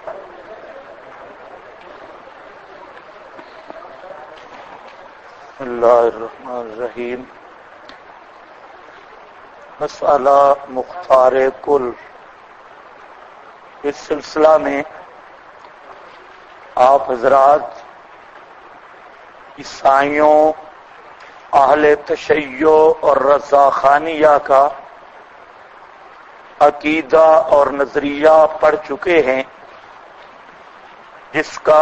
اللہ الرحمن الرحیم. مسئلہ مختار کل. اس سلسلہ میں آپ حضرات عیسائیوں، اہل تشیع اور رضاخانیہ کا عقیدہ اور نظریہ پڑھ چکے ہیں، جس کا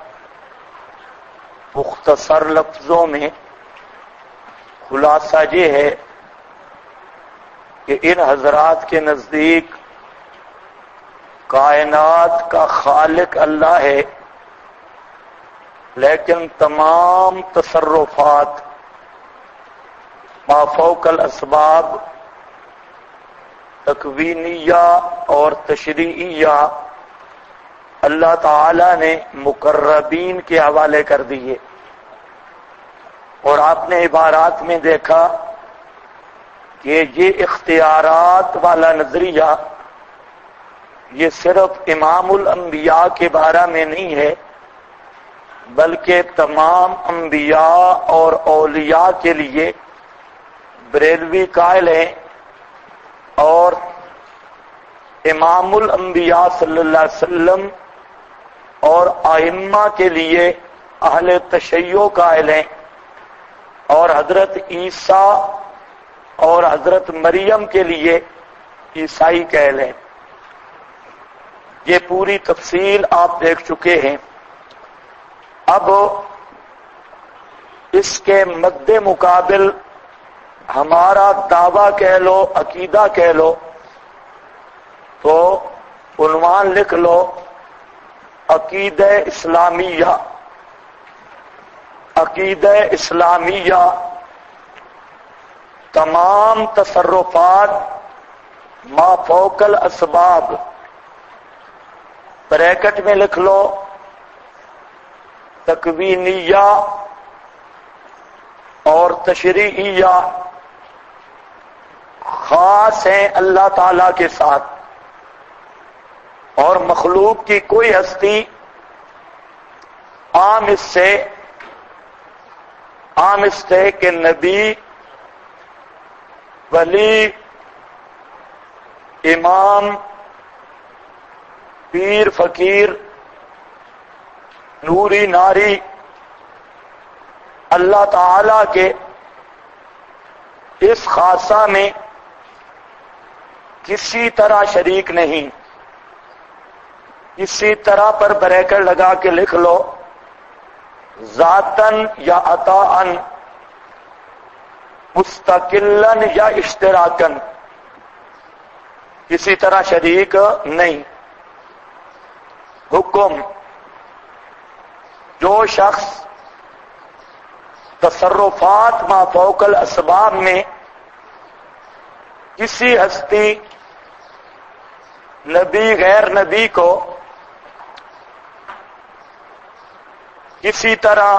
مختصر لفظوں میں خلاصہ یہ ہے کہ ان حضرات کے نزدیک کائنات کا خالق اللہ ہے، لیکن تمام تصرفات ما فوق الاسباب، تکوینیہ اور تشریعیہ، اللہ تعالی نے مقربین کے حوالے کر دیے. اور آپ نے عبارات میں دیکھا کہ یہ اختیارات والا نظریہ یہ صرف امام الانبیاء کے بارے میں نہیں ہے، بلکہ تمام انبیاء اور اولیاء کے لیے بریلوی قائل ہیں، اور امام الانبیاء صلی اللہ علیہ وسلم اور ائمہ کے لیے اہل تشیع قائل ہیں، اور حضرت عیسیٰ اور حضرت مریم کے لیے عیسائی قائل ہیں. یہ پوری تفصیل آپ دیکھ چکے ہیں. اب اس کے مد مقابل ہمارا دعویٰ کہہ لو، عقیدہ کہہ لو، تو عنوان لکھ لو عقیدہ اسلامیہ. عقیدہ اسلامیہ تمام تصرفات ما فوق الاسباب، بریکٹ میں لکھ لو تکوینیہ اور تشریعیہ، خاص ہیں اللہ تعالی کے ساتھ، اور مخلوق کی کوئی ہستی عام اس سے کہ نبی، ولی، امام، پیر، فقیر، نوری، ناری، اللہ تعالی کے اس خاصہ میں کسی طرح شریک نہیں. اسی طرح پر بریکٹ لگا کے لکھ لو ذاتن یا عطاءن، مستقلن یا اشتراکن، کسی طرح شریک نہیں. حکم: جو شخص تصرفات ما فوق الاسباب میں کسی ہستی، نبی، غیر نبی کو کسی طرح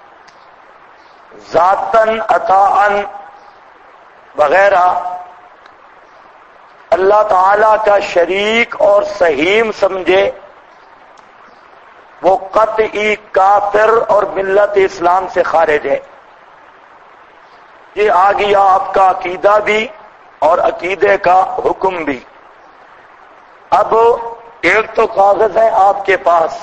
ذاتن، عطاءن وغیرہ اللہ تعالی کا شریک اور سہیم سمجھے، وہ قطعی کافر اور ملت اسلام سے خارج ہے. یہ آ گیا آپ کا عقیدہ بھی اور عقیدے کا حکم بھی. اب ایک تو کاغذ ہے آپ کے پاس،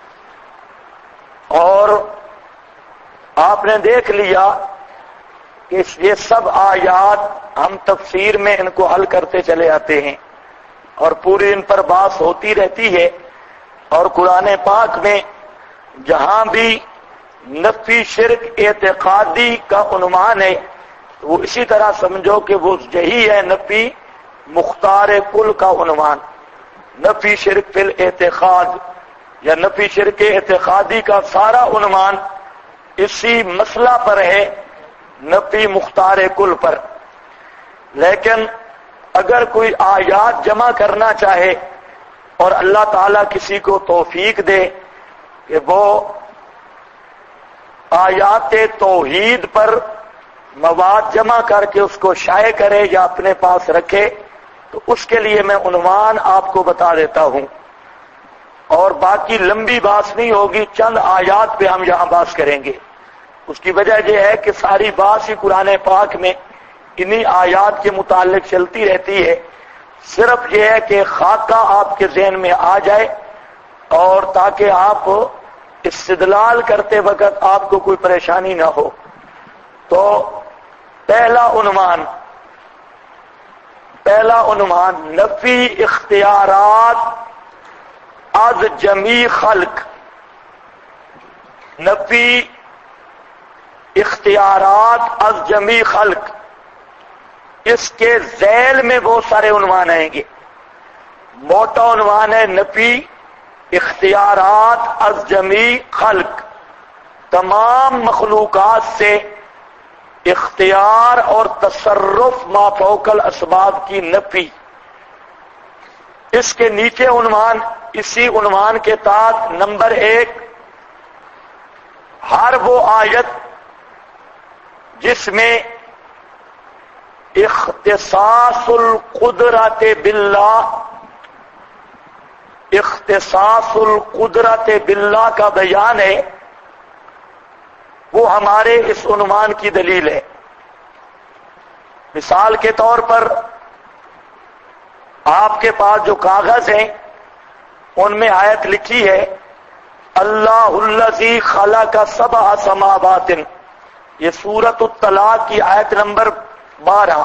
اور آپ نے دیکھ لیا کہ یہ سب آیات ہم تفسیر میں ان کو حل کرتے چلے آتے ہیں، اور پوری ان پر بحث ہوتی رہتی ہے. اور قرآن پاک میں جہاں بھی نفی شرک اعتقادی کا عنوان ہے، وہ اسی طرح سمجھو کہ وہ یہی ہے نفی مختار کل کا عنوان. نفی شرک فی الاعتقاد یا نفی شرک اعتقادی کا سارا عنوان اسی مسئلہ پر ہے، نفی مختار کل پر. لیکن اگر کوئی آیات جمع کرنا چاہے اور اللہ تعالیٰ کسی کو توفیق دے کہ وہ آیات توحید پر مواد جمع کر کے اس کو شائع کرے یا اپنے پاس رکھے، تو اس کے لیے میں عنوان آپ کو بتا دیتا ہوں. اور باقی لمبی بات نہیں ہوگی، چند آیات پہ ہم یہاں بات کریں گے۔ اس کی وجہ یہ ہے کہ ساری بات ہی قرآن پاک میں انہی آیات کے متعلق چلتی رہتی ہے، صرف یہ ہے کہ خاکہ آپ کے ذہن میں آ جائے اور تاکہ آپ استدلال کرتے وقت آپ کو کوئی پریشانی نہ ہو۔ تو پہلا عنوان نفی اختیارات از جمیع خلق، نفی اختیارات از جمیع خلق، اس کے ذیل میں بہت سارے عنوان آئیں گے۔ موٹا عنوان ہے نفی اختیارات از جمیع خلق، تمام مخلوقات سے اختیار اور تصرف ما فوق الاسباب کی نفی۔ اس کے نیچے عنوان، اسی عنوان کے تحت نمبر 1، ہر وہ آیت جس میں اختصاص القدرت باللہ، اختصاص القدرت باللہ کا بیان ہے، وہ ہمارے اس عنوان کی دلیل ہے۔ مثال کے طور پر آپ کے پاس جو کاغذ ہیں ان میں آیت لکھی ہے اللہ الذی خلق سبع سماوات، یہ سورۃ الطلاق کی آیت نمبر 12۔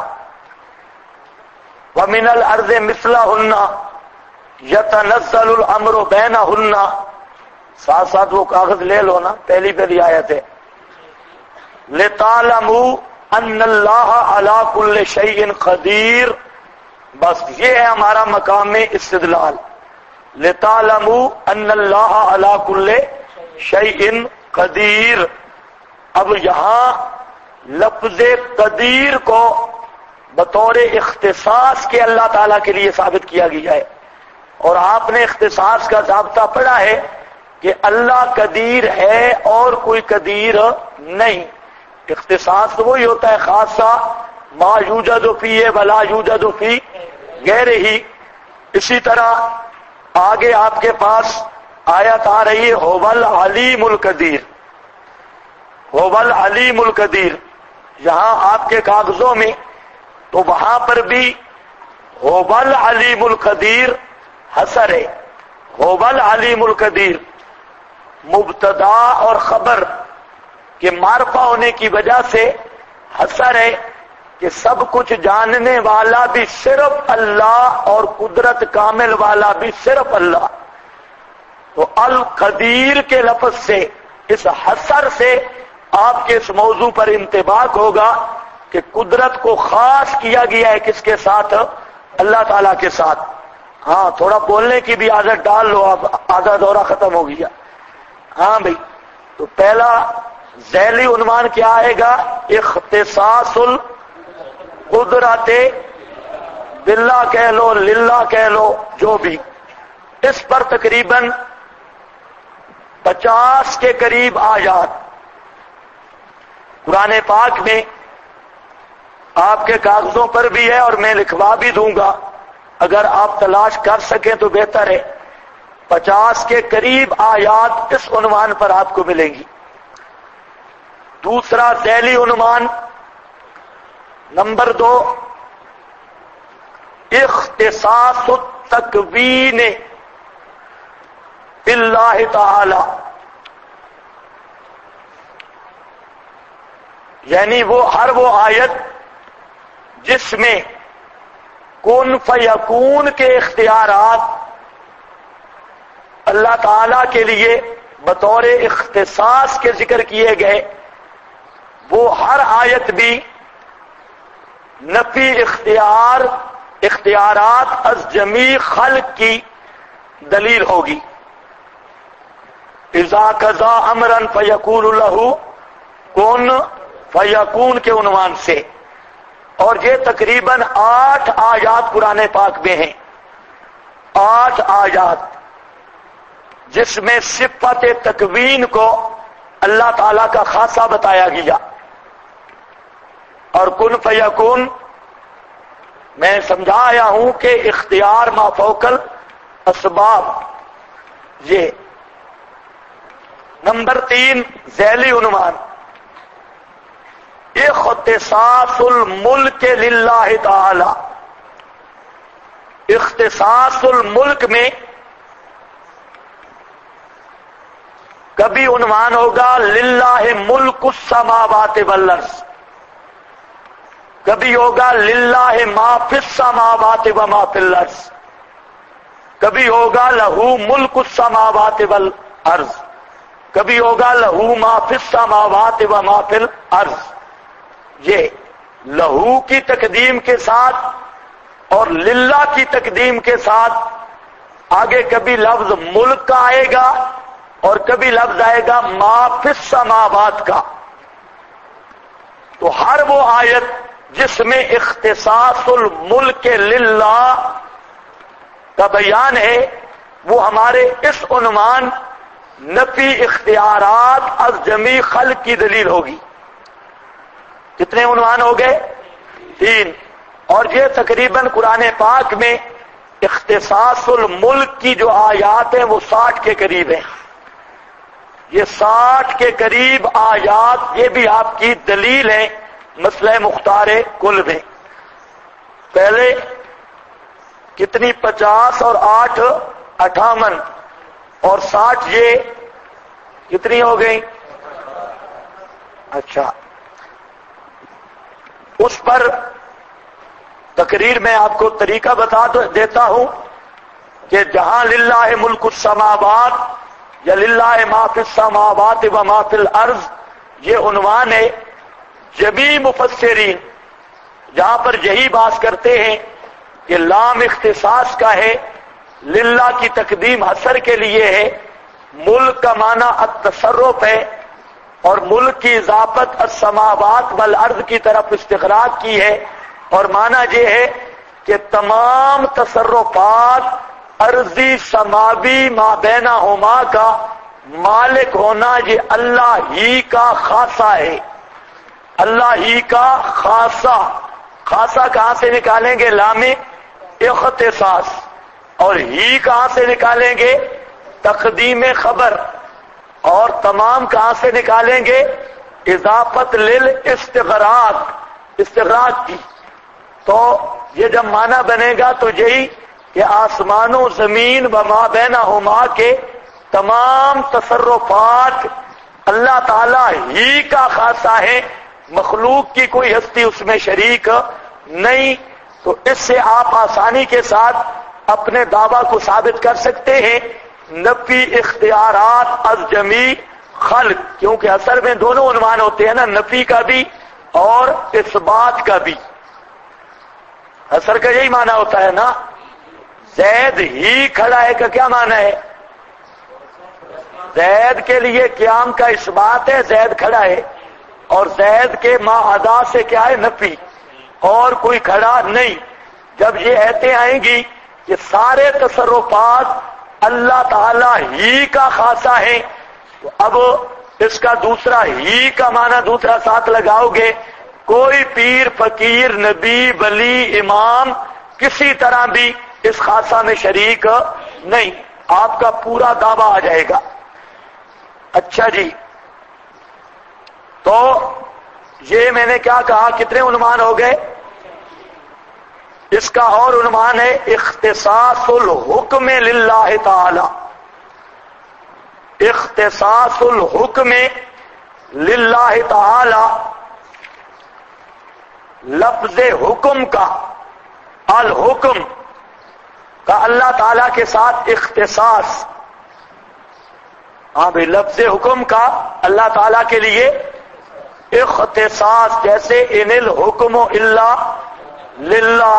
وَمِنَ الْأَرْضِ مِثْلَهُنَّ يَتَنَزَّلُ الْأَمْرُ بَيْنَهُنَّ، ساتھ ساتھ وہ کاغذ لے لو نا، پہلی آیت ہے لِتَعْلَمُوا أَنَّ اللَّهَ عَلَى كُلِّ شَيْءٍ قَدِيرٌ، بس یہ ہے ہمارا مقام استدلال، لِتَعْلَمُوا أَنَّ اللَّهَ عَلَى كُلِّ شَيْءٍ قَدِيرٌ۔ اب یہاں لفظ قدیر کو بطور اختصاص کے اللہ تعالیٰ کے لیے ثابت کیا گیا ہے، اور آپ نے اختصاص کا ضابطہ پڑھا ہے کہ اللہ قدیر ہے اور کوئی قدیر نہیں۔ اختصاص تو وہی ہوتا ہے خاصہ ما یوجد فیہ ولا یوجد فی غیرہ۔ اسی طرح آگے آپ کے پاس آیت آ رہی ہے هو العلیم القدیر، هو العلیم القدیر، یہاں آپ کے کاغذوں میں تو وہاں پر بھی هو العلیم القدیر حصر ہے، هو العلیم القدیر مبتدا اور خبر کے معرفہ ہونے کی وجہ سے حصر ہے کہ سب کچھ جاننے والا بھی صرف اللہ اور قدرت کامل والا بھی صرف اللہ۔ تو القدیر کے لفظ سے، اس حصر سے آپ کے اس موضوع پر انطباق ہوگا کہ قدرت کو خاص کیا گیا ہے کس کے ساتھ؟ اللہ تعالیٰ کے ساتھ۔ ہاں تھوڑا بولنے کی بھی عادت ڈال لو، اب آدھا دورہ ختم ہو گیا۔ ہاں بھائی، تو پہلا ذیلی عنوان کیا آئے گا؟ اختصاص القدرت باللہ کہہ لو، للہ کہہ لو، جو بھی۔ اس پر تقریباً 50 کے قریب آیات قرآن پاک میں آپ کے کاغذوں پر بھی ہے اور میں لکھوا بھی دوں گا، اگر آپ تلاش کر سکیں تو بہتر ہے۔ 50 کے قریب آیات اس عنوان پر آپ کو ملیں گی۔ دوسرا ذیلی عنوان نمبر 2، اختصاص التکوین باللہ تعالی، یعنی وہ ہر وہ آیت جس میں کن فیکون کے اختیارات اللہ تعالی کے لیے بطور اختصاص کے ذکر کیے گئے، وہ ہر آیت بھی نفی اختیارات از جمیع خلق کی دلیل ہوگی۔ اذا قضا امرا فیقول له کن فیکون کے عنوان سے، اور یہ تقریباً 8 آیات قرآن پاک میں ہیں، 8 آیات جس میں صفت تکوین کو اللہ تعالیٰ کا خاصہ بتایا گیا۔ اور کن فیکون میں سمجھا آیا ہوں کہ اختیار ما فوق الاسباب، یہ نمبر 3 ذیلی عنوان، اختصاص الملک للہ تعالی۔ اختصاص الملک میں کبھی عنوان ہوگا للہ ملک السماوات والارض، کبھی ہوگا للہ ما فی السماوات وما فی الارض، کبھی ہوگا لہو ملک السماوات والارض، کبھی ہوگا لہو ما فی السماوات وما فی الارض۔ یہ لہو کی تقدیم کے ساتھ اور للہ کی تقدیم کے ساتھ آگے کبھی لفظ ملک کا آئے گا اور کبھی لفظ آئے گا ما فی السماوات کا۔ تو ہر وہ آیت جس میں اختصاص الملک للہ کا بیان ہے وہ ہمارے اس عنوان نفی اختیارات از جمیع خلق کی دلیل ہوگی۔ کتنے عنوان ہو گئے؟ 3۔ اور یہ تقریباً قرآن پاک میں اختصاص الملک کی جو آیات ہیں وہ 60 کے قریب ہیں۔ یہ 60 کے قریب آیات یہ بھی آپ کی دلیل ہیں مسئلہ مختار کل میں۔ پہلے کتنی 50 اور 8 58 اور 60 یہ کتنی ہو گئی؟ اچھا، اس پر تقریر میں آپ کو طریقہ بتا دیتا ہوں کہ جہاں للہ ملک السماوات یا للہ ما فی السماوات و ما فی الارض یہ عنوان ہے، جمیع مفسرین جہاں پر یہی بات کرتے ہیں کہ لام اختصاص کا ہے، للہ کی تقدیم حصر کے لیے ہے، ملک کا معنی التصرف ہے اور ملک کی اضافت السماوات والارض کی طرف استغراق کی ہے، اور معنی یہ ہے کہ تمام تصرفات ارضی سماوی ما بینہما کا مالک ہونا یہ اللہ ہی کا خاصہ ہے، اللہ ہی کا خاصہ۔ خاصہ کہاں سے نکالیں گے؟ لام اختصاص۔ اور ہی کہاں سے نکالیں گے؟ تقدیم خبر۔ اور تمام کہاں سے نکالیں گے؟ اضافت للاستغراق، استغراق کی۔ تو یہ جب معنی بنے گا تو یہی کہ آسمان و زمین و ما بینہما کے تمام تصرفات اللہ تعالی ہی کا خاصہ ہے، مخلوق کی کوئی ہستی اس میں شریک نہیں۔ تو اس سے آپ آسانی کے ساتھ اپنے دعویٰ کو ثابت کر سکتے ہیں نفی اختیارات از جمیع خلق، کیونکہ اصل میں دونوں عنوان ہوتے ہیں نا، نفی کا بھی اور اثبات کا بھی۔ اثر کا یہی معنی ہوتا ہے نا، زید ہی کھڑا ہے کا کیا معنی ہے؟ زید کے لیے قیام کا اثبات ہے، زید کھڑا ہے، اور زید کے ما ادا سے کیا ہے؟ نفی، اور کوئی کھڑا نہیں۔ جب یہ ایتیں آئیں گی کہ سارے تصرفات اللہ تعالی ہی کا خاصہ ہے، تو اب اس کا دوسرا ہی کا معنی دوسرا ساتھ لگاؤ گے، کوئی پیر فقیر نبی ولی امام کسی طرح بھی اس خاصہ میں شریک نہیں، آپ کا پورا دعویٰ آ جائے گا۔ اچھا جی، تو یہ میں نے کیا کہا، کتنے عنوان ہو گئے؟ اس کا اور عنوان ہے اختصاص الحکم للہ تعالی۔ اختصاص الحکم للہ تعالی، لفظ حکم کا، الحکم کا اللہ تعالی کے ساتھ اختصاص۔ ہاں بھائی، لفظ حکم کا اللہ تعالی کے لیے اختصاص، جیسے ان الحکم الا للہ،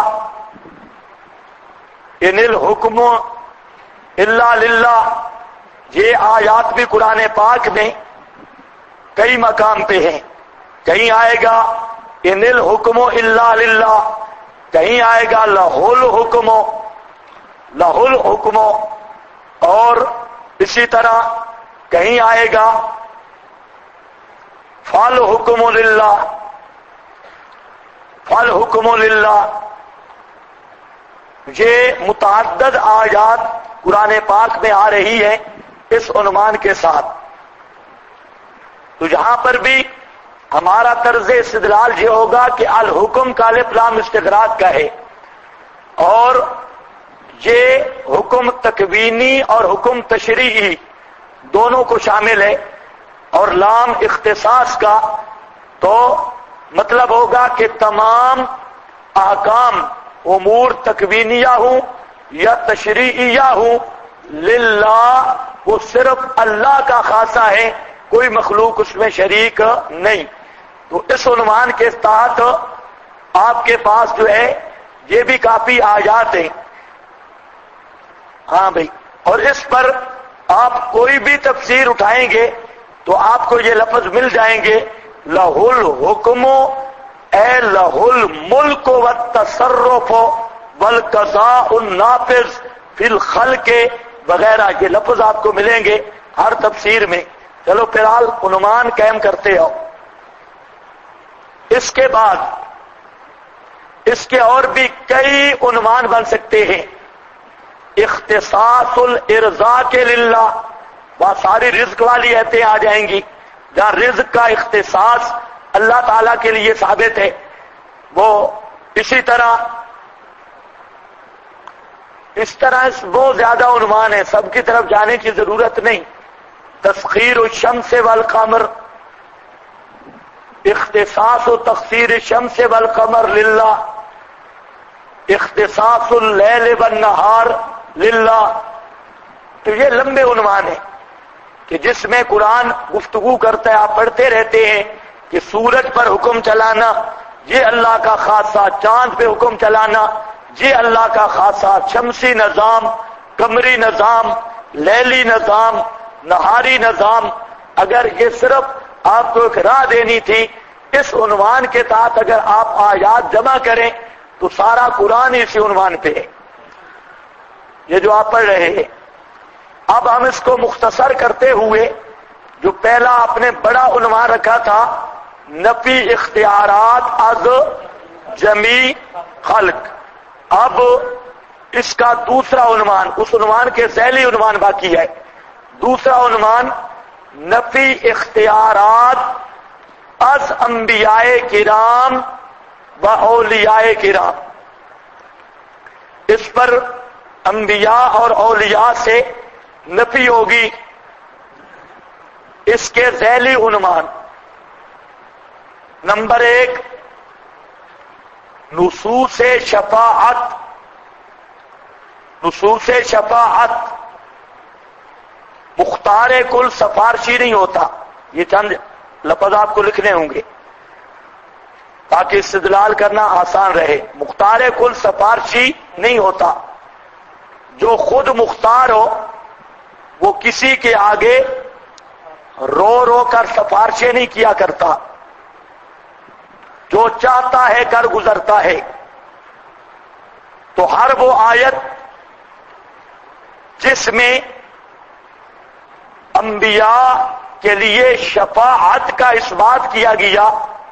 ان الحکم الا للہ۔ یہ آیات بھی قرآن پاک میں کئی مقام پہ ہیں، کہیں آئے گا ان الحکم الا للہ، کہیں آئے گا لہ الحکم، لہ الحکم، اور اسی طرح کہیں آئے گا فالحکم للہ، فالحکم للہ۔ یہ متعدد آیات قرآن پاک میں آ رہی ہے اس عنوان کے ساتھ. تو یہاں پر بھی ہمارا طرز استدلال یہ ہوگا کہ الحکم کا الف لام استغراق کا ہے، اور یہ حکم تکوینی اور حکم تشریعی دونوں کو شامل ہے، اور لام اختصاص کا تو مطلب ہوگا کہ تمام احکام امور تکوینیہ ہوں یا تشریعیہ ہوں للہ، وہ صرف اللہ کا خاصہ ہے، کوئی مخلوق اس میں شریک نہیں. تو اس عنوان کے تحت آپ کے پاس جو ہے یہ بھی کافی آیات ہیں. ہاں بھائی، اور اس پر آپ کوئی بھی تفسیر اٹھائیں گے تو آپ کو یہ لفظ مل جائیں گے، لہ الحکم اے لہ الملک والتصرف والقضاء النافذ فی الخلق وغیرہ، یہ لفظ آپ کو ملیں گے ہر تفسیر میں. چلو فی الحال عنوان قائم کرتے ہو. اس کے بعد اس کے اور بھی کئی عنوان بن سکتے ہیں. اختصاص الارزاق للہ، وہاں ساری رزق والی ایتیں آ جائیں گی جہاں رزق کا اختصاص اللہ تعالی کے لیے ثابت ہے. وہ اسی طرح بہت زیادہ عنوان ہے، سب کی طرف جانے کی ضرورت نہیں. تسخیر الشمس والقمر، اختصاص و تخصیر الشمس والقمر للہ، اختصاص اللیل والنہار للہ. تو یہ لمبے عنوان ہیں کہ جس میں قرآن گفتگو کرتا ہے، آپ پڑھتے رہتے ہیں کہ سورج پر حکم چلانا یہ اللہ کا خاصہ، چاند پہ حکم چلانا یہ اللہ کا خاصہ، شمسی نظام، قمری نظام، لیلی نظام، نہاری نظام. اگر یہ صرف آپ کو ایک راہ دینی تھی، اس عنوان کے تحت اگر آپ آیات جمع کریں تو سارا قرآن اسی عنوان پہ ہے، یہ جو آپ پڑھ رہے ہیں. اب ہم اس کو مختصر کرتے ہوئے جو پہلا آپ نے بڑا عنوان رکھا تھا، نفی اختیارات از جمیع خلق، اب اس کا دوسرا عنوان، اس عنوان کے ذیلی عنوان باقی ہے. دوسرا عنوان نفی اختیارات از انبیاء کرام و اولیاء کرام. اس پر انبیاء اور اولیاء سے نفی ہوگی. اس کے ذیلی عنوان نمبر 1 نصوص شفاعت. نصوص شفاعت، مختار کل سفارشی نہیں ہوتا. یہ چند لفظ آپ کو لکھنے ہوں گے تاکہ استدلال کرنا آسان رہے. مختار کل سفارشی نہیں ہوتا. جو خود مختار ہو وہ کسی کے آگے رو رو کر سفارشیں نہیں کیا کرتا، جو چاہتا ہے کر گزرتا ہے. تو ہر وہ آیت جس میں انبیاء کے لیے شفاعت کا اس بات کیا گیا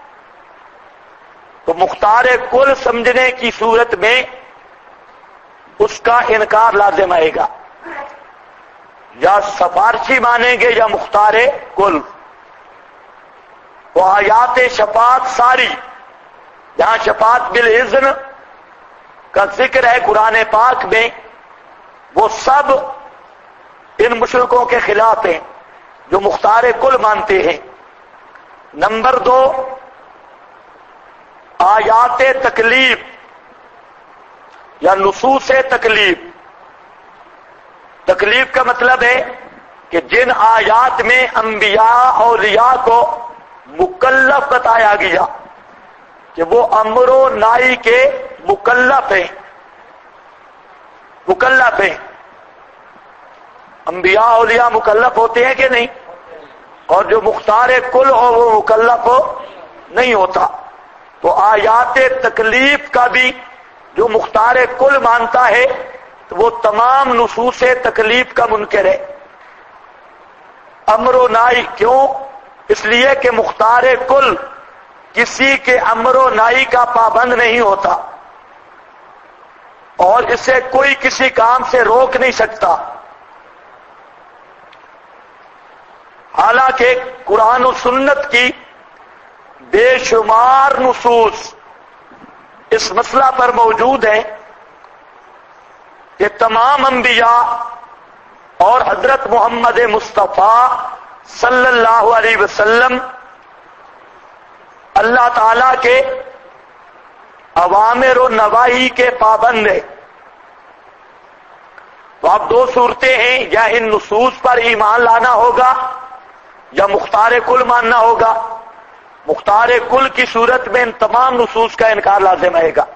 تو مختار کل سمجھنے کی صورت میں اس کا انکار لازم آئے گا. یا سفارشی مانیں گے یا مختار کل. وہ آیات شفاعت ساری جہاں شفاعت بالاذن کا ذکر ہے قرآن پاک میں، وہ سب ان مشرکوں کے خلاف ہیں جو مختار کل مانتے ہیں. نمبر 2 آیات تکلیف یا نصوص تکلیف. تکلیف کا مطلب ہے کہ جن آیات میں انبیاء اولیاء کو مکلف بتایا گیا کہ وہ امر و نہی کے مکلف ہیں. مکلف ہیں. انبیاء اولیاء مکلف ہوتے ہیں کہ نہیں؟ اور جو مختار کل ہو وہ مکلف نہیں ہوتا. تو آیات تکلیف کا بھی جو مختار کل مانتا ہے تو وہ تمام نصوص تکلیف کا منکر ہے. امر و نہی کیوں؟ اس لیے کہ مختار کل کسی کے امر و نہی کا پابند نہیں ہوتا. اور اسے کوئی کسی کام سے روک نہیں سکتا. حالانکہ قرآن و سنت کی بے شمار نصوص اس مسئلہ پر موجود ہیں کہ تمام انبیاء اور حضرت محمد مصطفیٰ صلی اللہ علیہ وسلم اللہ تعالی کے اوامر و نواہی کے پابند ہیں. تو اب دو صورتیں ہیں، یا ان نصوص پر ایمان لانا ہوگا یا مختار کل ماننا ہوگا. مختار کل کی صورت میں ان تمام نصوص کا انکار لازم آئے گا.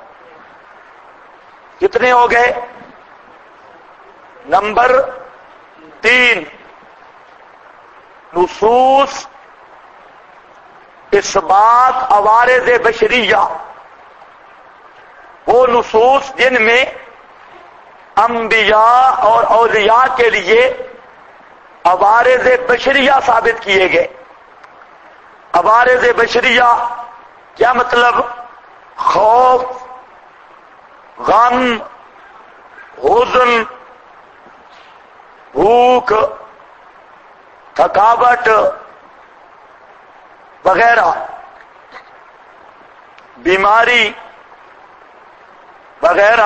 کتنے ہو گئے؟ نمبر 3، نصوص اثبات عوارض بشریہ، وہ نصوص جن میں انبیاء اور اولیاء کے لیے عوارض بشریہ ثابت کیے گئے. عوارض بشریہ کیا مطلب؟ خوف، غم، حزن، بھوک، تھکاوٹ وغیرہ، بیماری وغیرہ،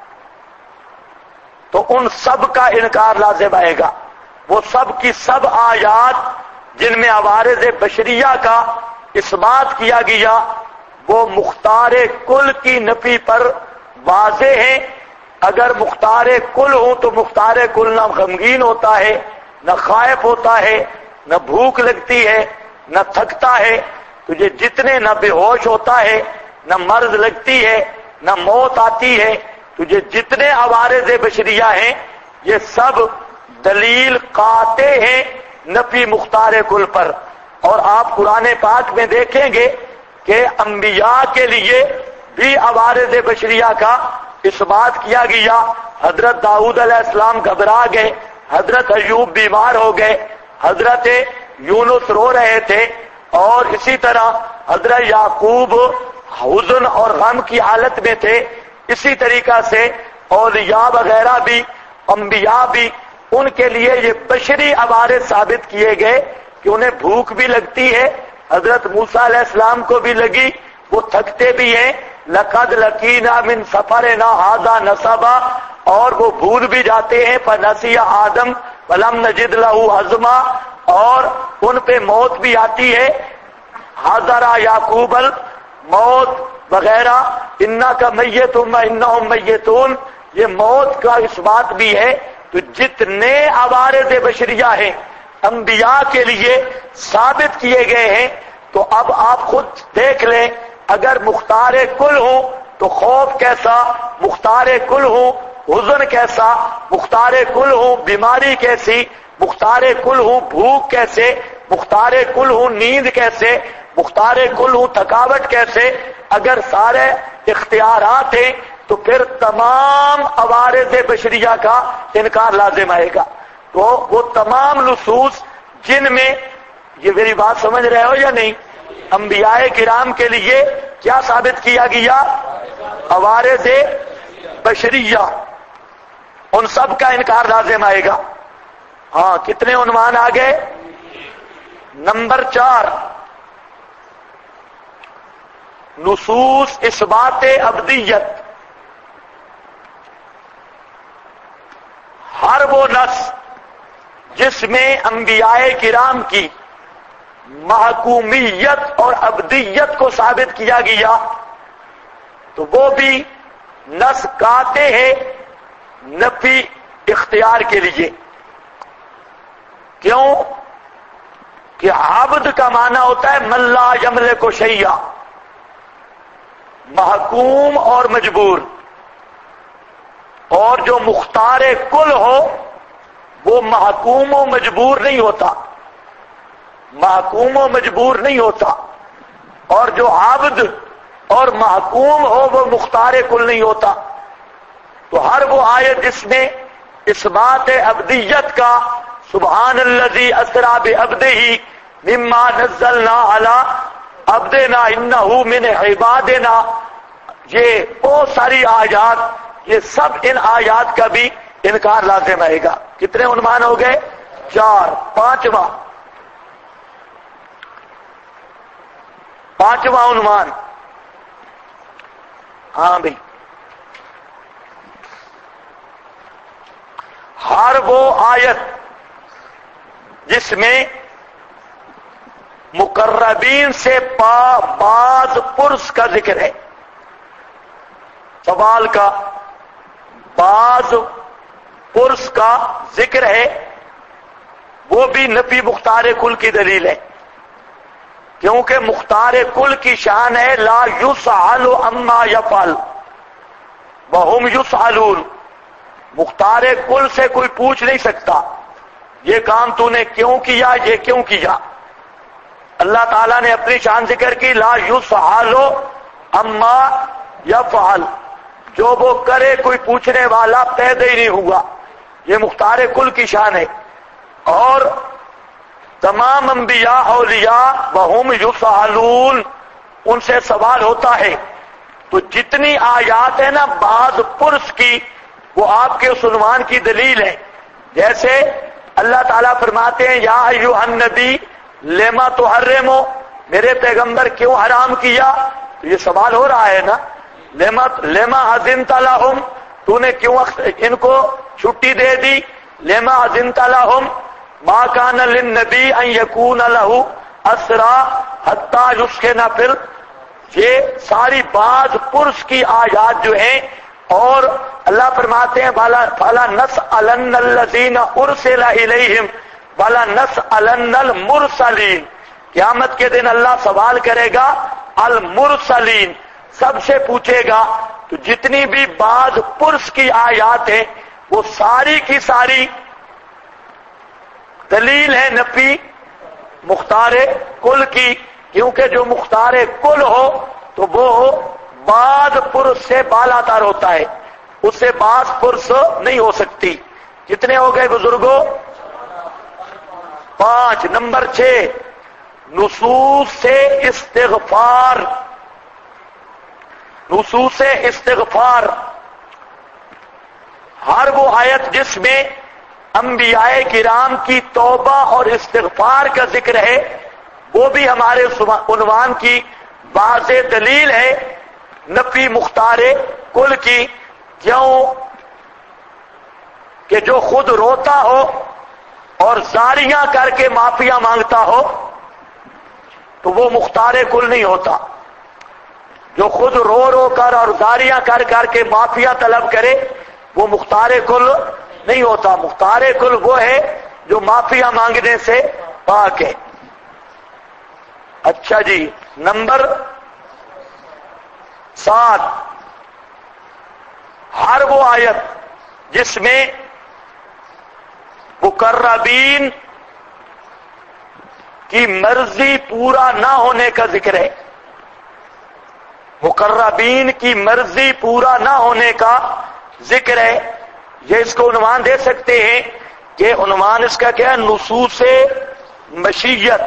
تو ان سب کا انکار لازم آئے گا. وہ سب کی سب آیات جن میں عوارض بشریہ کا اثبات کیا گیا وہ مختار کل کی نفی پر واضح ہیں. اگر مختار کل ہوں تو مختار کل نہ غمگین ہوتا ہے، نہ خائف ہوتا ہے، نہ بھوک لگتی ہے، نہ تھکتا ہے. تجھے جتنے نہ بے ہوش ہوتا ہے، نہ مرض لگتی ہے، نہ موت آتی ہے. تجھے جتنے عوارض بشریہ ہیں یہ سب دلیل قاطع ہیں نفی مختار کل پر. اور آپ قرآن پاک میں دیکھیں گے کہ انبیاء کے لیے بھی عوارض بشریہ کا اثبات کیا گیا. حضرت داؤد علیہ السلام گھبرا گئے، حضرت ایوب بیمار ہو گئے، حضرت یونس رو رہے تھے، اور اسی طرح حضرت یعقوب حزن اور غم کی حالت میں تھے. اسی طریقہ سے اولیاء وغیرہ بھی، انبیاء بھی، ان کے لیے یہ بشری عوارض ثابت کیے گئے کہ انہیں بھوک بھی لگتی ہے. حضرت موسیٰ علیہ السلام کو بھی لگی، وہ تھکتے بھی ہیں. لقد لقینا من سفرنا ھذا نصبا، اور وہ بھول بھی جاتے ہیں. فنسی آدم ولم نجد لہ عزما، اور ان پہ موت بھی آتی ہے. حضر یعقوب الموت وغیرہ، انک میت و انہم میتون، یہ موت کا اثبات بھی ہے. تو جتنے عوارض بشریہ ہیں انبیاء کے لیے ثابت کیے گئے ہیں. تو اب آپ خود دیکھ لیں، اگر مختار کل ہوں تو خوف کیسا، مختار کل ہوں حزن کیسا، مختار کل ہوں بیماری کیسی، مختار کل ہوں بھوک کیسے، مختار کل ہوں نیند کیسے، مختار کل ہوں تھکاوٹ کیسے. اگر سارے اختیارات ہیں تو پھر تمام عوارض بشریہ کا انکار لازم آئے گا. تو وہ تمام نصوص جن میں، یہ میری بات سمجھ رہے ہو یا نہیں، انبیاء کرام کے لیے کیا ثابت کیا گیا؟ عوارض بشریہ، ان سب کا انکار لازم آئے گا. ہاں، کتنے عنوان آ گئے؟ نمبر 4، نصوص اثبات ابدیت. ہر وہ نص جس میں انبیاء کرام کی محکومیت اور ابدیت کو ثابت کیا گیا تو وہ بھی نص قاطع ہے نفی اختیار کے لیے. کیوں؟ کہ عبد کا معنی ہوتا ہے من لا یملک شیئا، محکوم اور مجبور. اور جو مختار کل ہو وہ محکوم و مجبور نہیں ہوتا، محکوم و مجبور نہیں ہوتا. اور جو عبد اور محکوم ہو وہ مختار کل نہیں ہوتا. تو ہر وہ آیت جس میں اثبات ابدیت کا، سبحان الذی اسری بعبدہ مما نزلنا علی عبدنا انہ من عبادنا، یہ بہت ساری آیات یہ سب ان آیات کا بھی انکار لازم آئے گا. کتنے عنوان ہو گئے؟ 4. پانچواں عنوان. ہاں بھائی، ہر وہ آیت جس میں مقربین سے بعض پرس کا ذکر ہے، سوال کا بعض پرس کا ذکر ہے، وہ بھی نفی مختار کل کی دلیل ہے. کیونکہ مختار کل کی شان ہے لا یسأل عما یفعل وہم یسألون. مختار کل سے کوئی پوچھ نہیں سکتا یہ کام تو نے کیوں کیا، یہ کیوں کیا. اللہ تعالیٰ نے اپنی شان ذکر کی لا یسأل عما یفعل، جو وہ کرے کوئی پوچھنے والا پیدا ہی نہیں ہوا. یہ مختار کل کی شان ہے. اور تمام انبیاء اولیاء وہم یسألون، ان سے سوال ہوتا ہے. تو جتنی آیات ہیں نا بعض پرس کی، وہ آپ کے اس عنوان کی دلیل ہے. جیسے اللہ تعالیٰ فرماتے ہیں یا ایھا النبی لما تحرمو، میرے پیغمبر کیوں حرام کیا. تو یہ سوال ہو رہا ہے نا، لما اذنت لہم، تو نے کیوں ان کو چھٹی دے دی. لما اذنت لہم ما کان للنبی ان یکون لہ اسرا حتی یسکن فی الارض. یہ ساری بعض پرس کی آیات جو ہیں. اور اللہ فرماتے ہیں فَلَا نَسْأَلَنَّ الَّذِينَ أُرْسِلَ إِلَيْهِمْ وَلَا نَسْأَلَنَّ الْمُرْسَلِينَ. قیامت کے دن اللہ سوال کرے گا المرسلین، سب سے پوچھے گا. تو جتنی بھی بعض پرس کی آیات ہیں وہ ساری کی ساری دلیل ہے نفی مختار کل کی. کیونکہ جو مختار کل ہو تو وہ بعض پرس سے بالا تر ہوتا ہے، اس سے بعض پرس نہیں ہو سکتی. کتنے ہو گئے بزرگوں؟ 5. نمبر 6 نصوص سے استغفار. نصوص سے استغفار، ہر وہ آیت جس میں انبیاء کرام کی توبہ اور استغفار کا ذکر ہے وہ بھی ہمارے عنوان کی واضح دلیل ہے نفی مختار کل کی. کیوں کہ جو خود روتا ہو اور زاریاں کر کے معافیاں مانگتا ہو تو وہ مختار کل نہیں ہوتا. جو خود رو رو کر اور زاریاں کر کر کے معافیاں طلب کرے وہ مختار کل نہیں ہوتا. مختار کل وہ ہے جو معافیاں مانگنے سے پاک ہے. اچھا جی، نمبر 7 ہر وہ آیت جس میں مقربین کی مرضی پورا نہ ہونے کا ذکر ہے. مقربین کی مرضی پورا نہ ہونے کا ذکر ہے. یہ اس کو عنوان دے سکتے ہیں کہ عنوان اس کا کیا ہے؟ نصوص مشیت.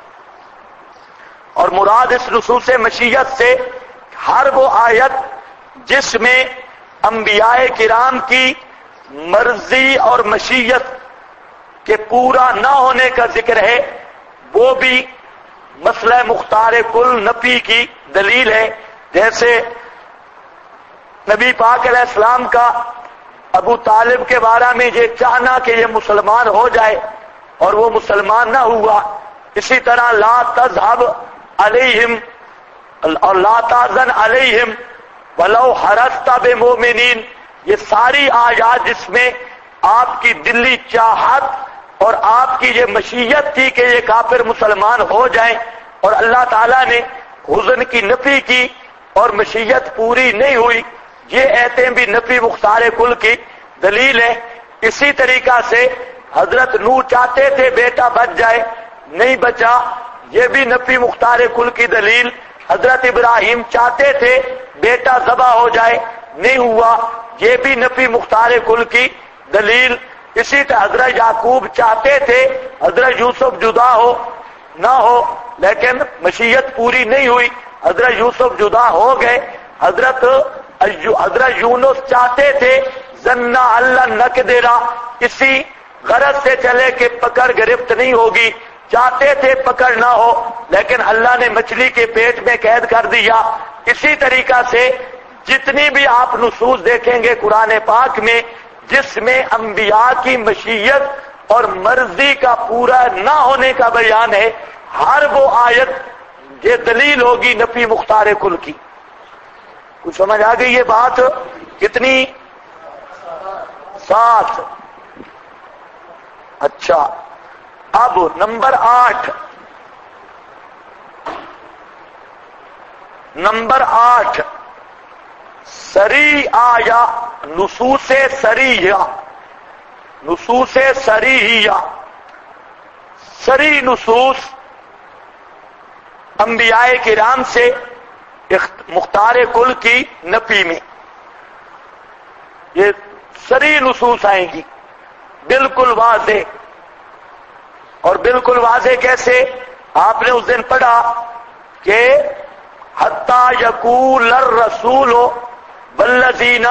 اور مراد اس نصوص مشیت سے ہر وہ آیت جس میں انبیاء کرام کی مرضی اور مشیت کے پورا نہ ہونے کا ذکر ہے وہ بھی مسئلہ مختار کل نفی کی دلیل ہے. جیسے نبی پاک علیہ السلام کا ابو طالب کے بارے میں یہ چاہنا کہ یہ مسلمان ہو جائے اور وہ مسلمان نہ ہوا. اسی طرح لا تذهب علیہم اور لا تحزن علیہم ولو حرصت بمؤمنین. یہ ساری آیات جس میں آپ کی دلی چاہت اور آپ کی یہ مشیت تھی کہ یہ کافر مسلمان ہو جائیں اور اللہ تعالیٰ نے حزن کی نفی کی اور مشیت پوری نہیں ہوئی، یہ ایتیں بھی نفی مختار کل کی دلیل ہے. اسی طریقہ سے حضرت نوح چاہتے تھے بیٹا بچ جائے، نہیں بچا، یہ بھی نفی مختار کل کی دلیل. حضرت ابراہیم چاہتے تھے بیٹا ذبح ہو جائے، نہیں ہوا، یہ بھی نفی مختار کل کی دلیل. اسی طرح حضرت یعقوب چاہتے تھے حضرت یوسف جدا ہو نہ ہو، لیکن مشیت پوری نہیں ہوئی، حضرت یوسف جدا ہو گئے. حضرت حضرت یونس چاہتے تھے زنا اللہ نقدرا، اسی غرض سے چلے کہ پکڑ گرفت نہیں ہوگی، چاہتے تھے پکڑ نہ ہو، لیکن اللہ نے مچھلی کے پیٹ میں قید کر دیا۔ اسی طریقہ سے جتنی بھی آپ نصوص دیکھیں گے قرآن پاک میں جس میں انبیاء کی مشیت اور مرضی کا پورا نہ ہونے کا بیان ہے، ہر وہ آیت یہ دلیل ہوگی نفی مختار کل کی۔ کچھ سمجھ آ گئی یہ بات؟ کتنی؟ 7۔ اچھا، اب نمبر 8، سری آیا، نصوص سریہ، نصوص سریہ، سری نصوص انبیاء کرام سے مختار کل کی نفی میں، یہ سری نصوص آئیں گی بالکل واضح۔ اور بالکل واضح کیسے؟ آپ نے اس دن پڑھا کہ حتیٰ یقول الرسول والذین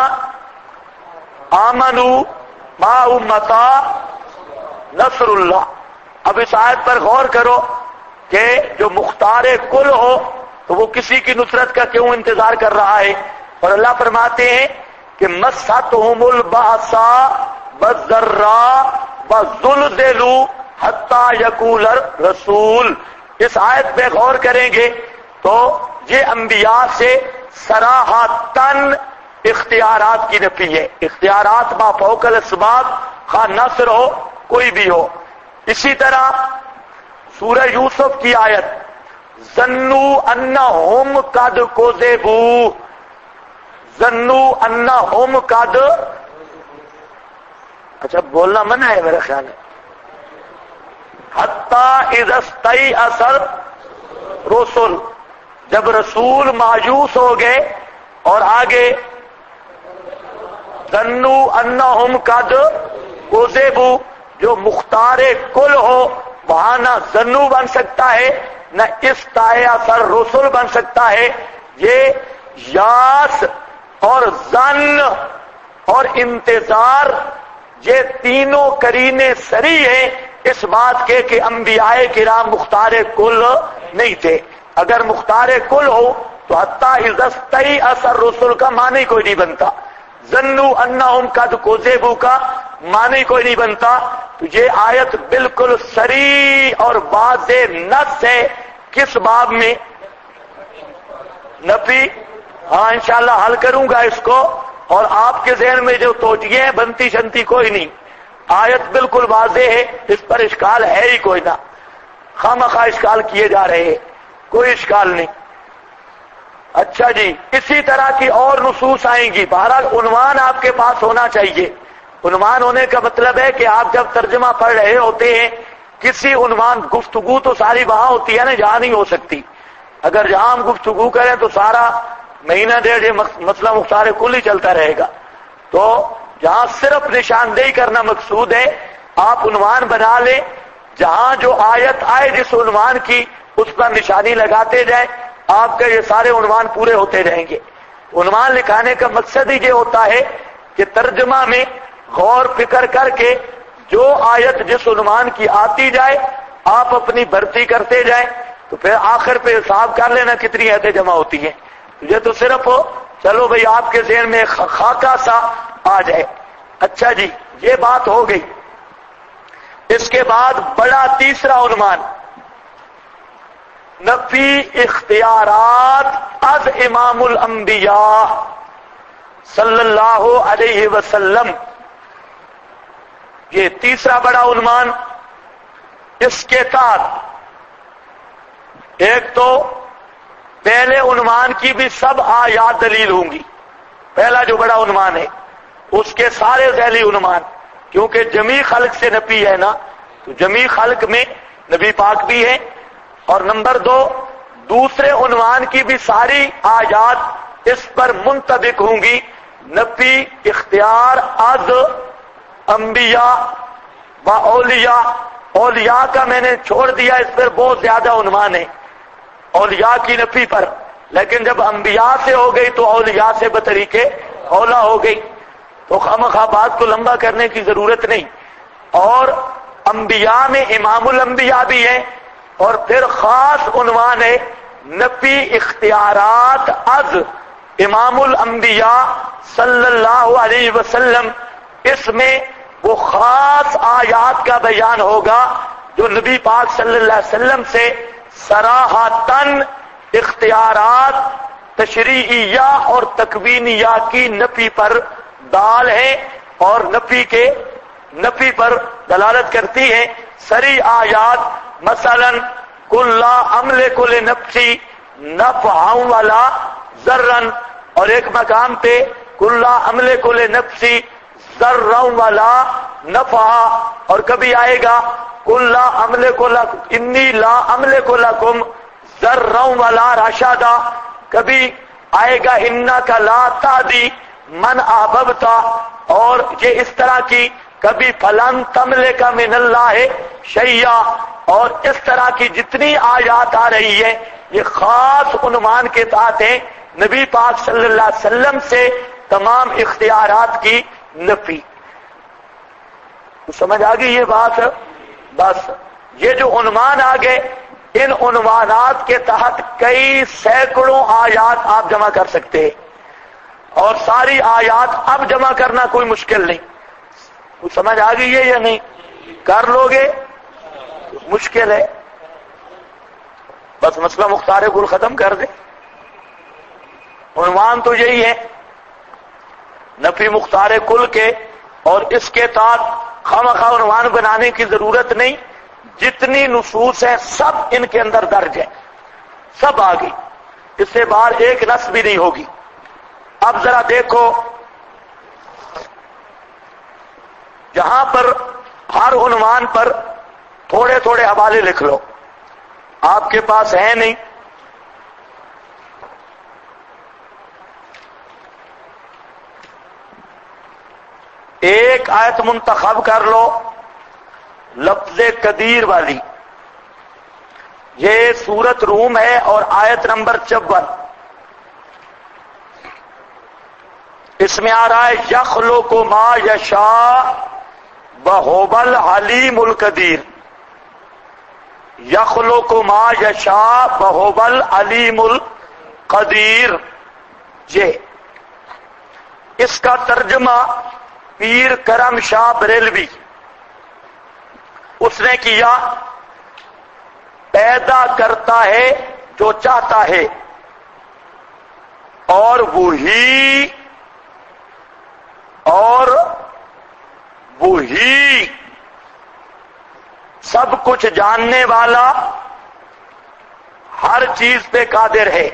آمنوا معہ متی نصر اللہ۔ اب اس آیت پر غور کرو کہ جو مختار کل ہو تو وہ کسی کی نصرت کا کیوں انتظار کر رہا ہے؟ اور اللہ فرماتے ہیں کہ مستہم البأساء والضراء وزلزلوا حتیٰ یقول الرسول۔ اس آیت پہ غور کریں گے تو یہ انبیاء سے صراحتاً اختیارات کی نفی ہے، اختیارات ما فوق الاسباب، خواہ نصر ہو کوئی بھی ہو۔ اسی طرح سورہ یوسف کی آیت ظنوا انہم قد کذبوا، ظنوا انہم قد، اچھا بولنا منع ہے میرا خیال ہے، حتیٰ اذا استیأس الرسل، جب رسول مایوس ہو گئے، اور آگے ظنوا انہم قد کذبوا، جو مختار کل ہو وہاں نہ ظنوا بن سکتا ہے نہ استیأس الرسل بن سکتا ہے۔ یہ یاس اور ظن اور انتظار یہ تینوں قرینے سری ہیں اس بات کے کہ انبیاء کرام مختار کل نہیں تھے۔ اگر مختار کل ہو تو حتیٰ اذا استیأس الرسل کا معنی کوئی نہیں بنتا، ظنوا انہم قد کذبوا کا معنی کوئی نہیں بنتا۔ تو یہ آیت بالکل سری اور واضح نص ہے، کس باب میں؟ نفی۔ ہاں انشاءاللہ حل کروں گا اس کو، اور آپ کے ذہن میں جو توجیہ ہیں بنتی شنتی کوئی نہیں، آیت بالکل واضح ہے، اس پر اشکال ہے ہی کوئی نہ، خواہ اشکال کیے جا رہے ہیں، کوئی اشکال نہیں۔ اچھا جی، اسی طرح کی اور نصوص آئیں گی۔ بہرحال عنوان آپ کے پاس ہونا چاہیے۔ عنوان ہونے کا مطلب ہے کہ آپ جب ترجمہ پڑھ رہے ہوتے ہیں کسی عنوان، گفتگو تو ساری وہاں ہوتی ہے نا جہاں نہیں ہو سکتی۔ اگر جہاں ہم گفتگو کریں تو سارا مہینہ ڈیڑھ یہ مسئلہ مختار کل ہی چلتا رہے گا۔ تو جہاں صرف نشاندہی کرنا مقصود ہے، آپ عنوان بنا لیں، جہاں جو آیت آئے جس عنوان کی اس پر نشانی لگاتے جائیں، آپ کا یہ سارے عنوان پورے ہوتے رہیں گے۔ عنوان لکھانے کا مقصد ہی یہ ہوتا ہے کہ ترجمہ میں غور فکر کر کے جو آیت جس عنوان کی آتی جائے آپ اپنی بھرتی کرتے جائیں، تو پھر آخر پہ حساب کر لینا کتنی آیتیں جمع ہوتی ہیں۔ یہ تو صرف ہو چلو بھئی آپ کے ذہن میں خاکہ سا آ جائے۔ اچھا جی، یہ بات ہو گئی۔ اس کے بعد بڑا تیسرا عنوان، نفی اختیارات از امام الانبیاء صلی اللہ علیہ وسلم، یہ تیسرا بڑا عنوان۔ اس کے ساتھ ایک تو پہلے عنوان کی بھی سب آیات دلیل ہوں گی، پہلا جو بڑا عنوان ہے اس کے سارے ذیلی عنوان، کیونکہ جمیع خلق سے نفی ہے نا، تو جمیع خلق میں نبی پاک بھی ہے۔ اور نمبر 2، دوسرے عنوان کی بھی ساری آیات اس پر منطبق ہوں گی، نفی اختیار از انبیاء و اولیاء۔ اولیاء کا میں نے چھوڑ دیا، اس پر بہت زیادہ عنوان ہے اولیاء کی نفی پر، لیکن جب انبیاء سے ہو گئی تو اولیاء سے بطریقے اولا ہو گئی، تو خامخواہ بات کو لمبا کرنے کی ضرورت نہیں۔ اور انبیاء میں امام الانبیاء بھی ہیں، اور پھر خاص عنوان ہے نفی اختیارات از امام الانبیاء صلی اللہ علیہ وسلم۔ اس میں وہ خاص آیات کا بیان ہوگا جو نبی پاک صلی اللہ علیہ وسلم سے صراحتاً اختیارات تشریعیہ اور تکوینیہ کی نفی پر دال ہے اور نفی پر دلالت کرتی ہے۔ سری آیات مثلا قل لا املک لنفسی نفعا ولا ضرا، اور ایک مقام پہ قل لا املک لنفسی ضرا ولا نفعا، اور کبھی آئے گا قل لا املک لکم انی لا املک لکم ضرا ولا رشدا، کبھی آئے گا انک لا تہدی من احببت، اور یہ اس طرح کی کبھی فلن تملک من اللہ شیئا، اور اس طرح کی جتنی آیات آ رہی ہے یہ خاص عنوان کے تحت ہیں نبی پاک صلی اللہ علیہ وسلم سے تمام اختیارات کی نفی۔ سمجھ آ گئی یہ بات؟ بس یہ جو عنوان آ گئے، ان عنوانات کے تحت کئی سینکڑوں آیات آپ جمع کر سکتے ہیں، اور ساری آیات اب جمع کرنا کوئی مشکل نہیں۔ کچھ سمجھ آ گئی ہے یا نہیں؟ کر لو گے؟ مشکل ہے، بس مسئلہ مختار کل ختم کر دیں۔ عنوان تو یہی ہے نفی مختار کل کے، اور اس کے تحت خواہ عنوان بنانے کی ضرورت نہیں، جتنی نصوص ہیں سب ان کے اندر درج ہے، سب آ گئی، اس سے باہر ایک نص بھی نہیں ہوگی۔ اب ذرا دیکھو، جہاں پر ہر عنوان پر تھوڑے تھوڑے حوالے لکھ لو، آپ کے پاس ہے نہیں؟ ایک آیت منتخب کر لو لفظ قدیر والی، یہ سورت روم ہے اور آیت نمبر 54، اس میں آ رہا ہے یخلق ما یشاء وہو العلیم القدیر، یخلق ما یشاء وہو العلیم القدیر۔ یہ اس کا ترجمہ پیر کرم شاہ بریلوی اس نے کیا، پیدا کرتا ہے جو چاہتا ہے اور وہی سب کچھ جاننے والا، ہر چیز پہ قادر ہے۔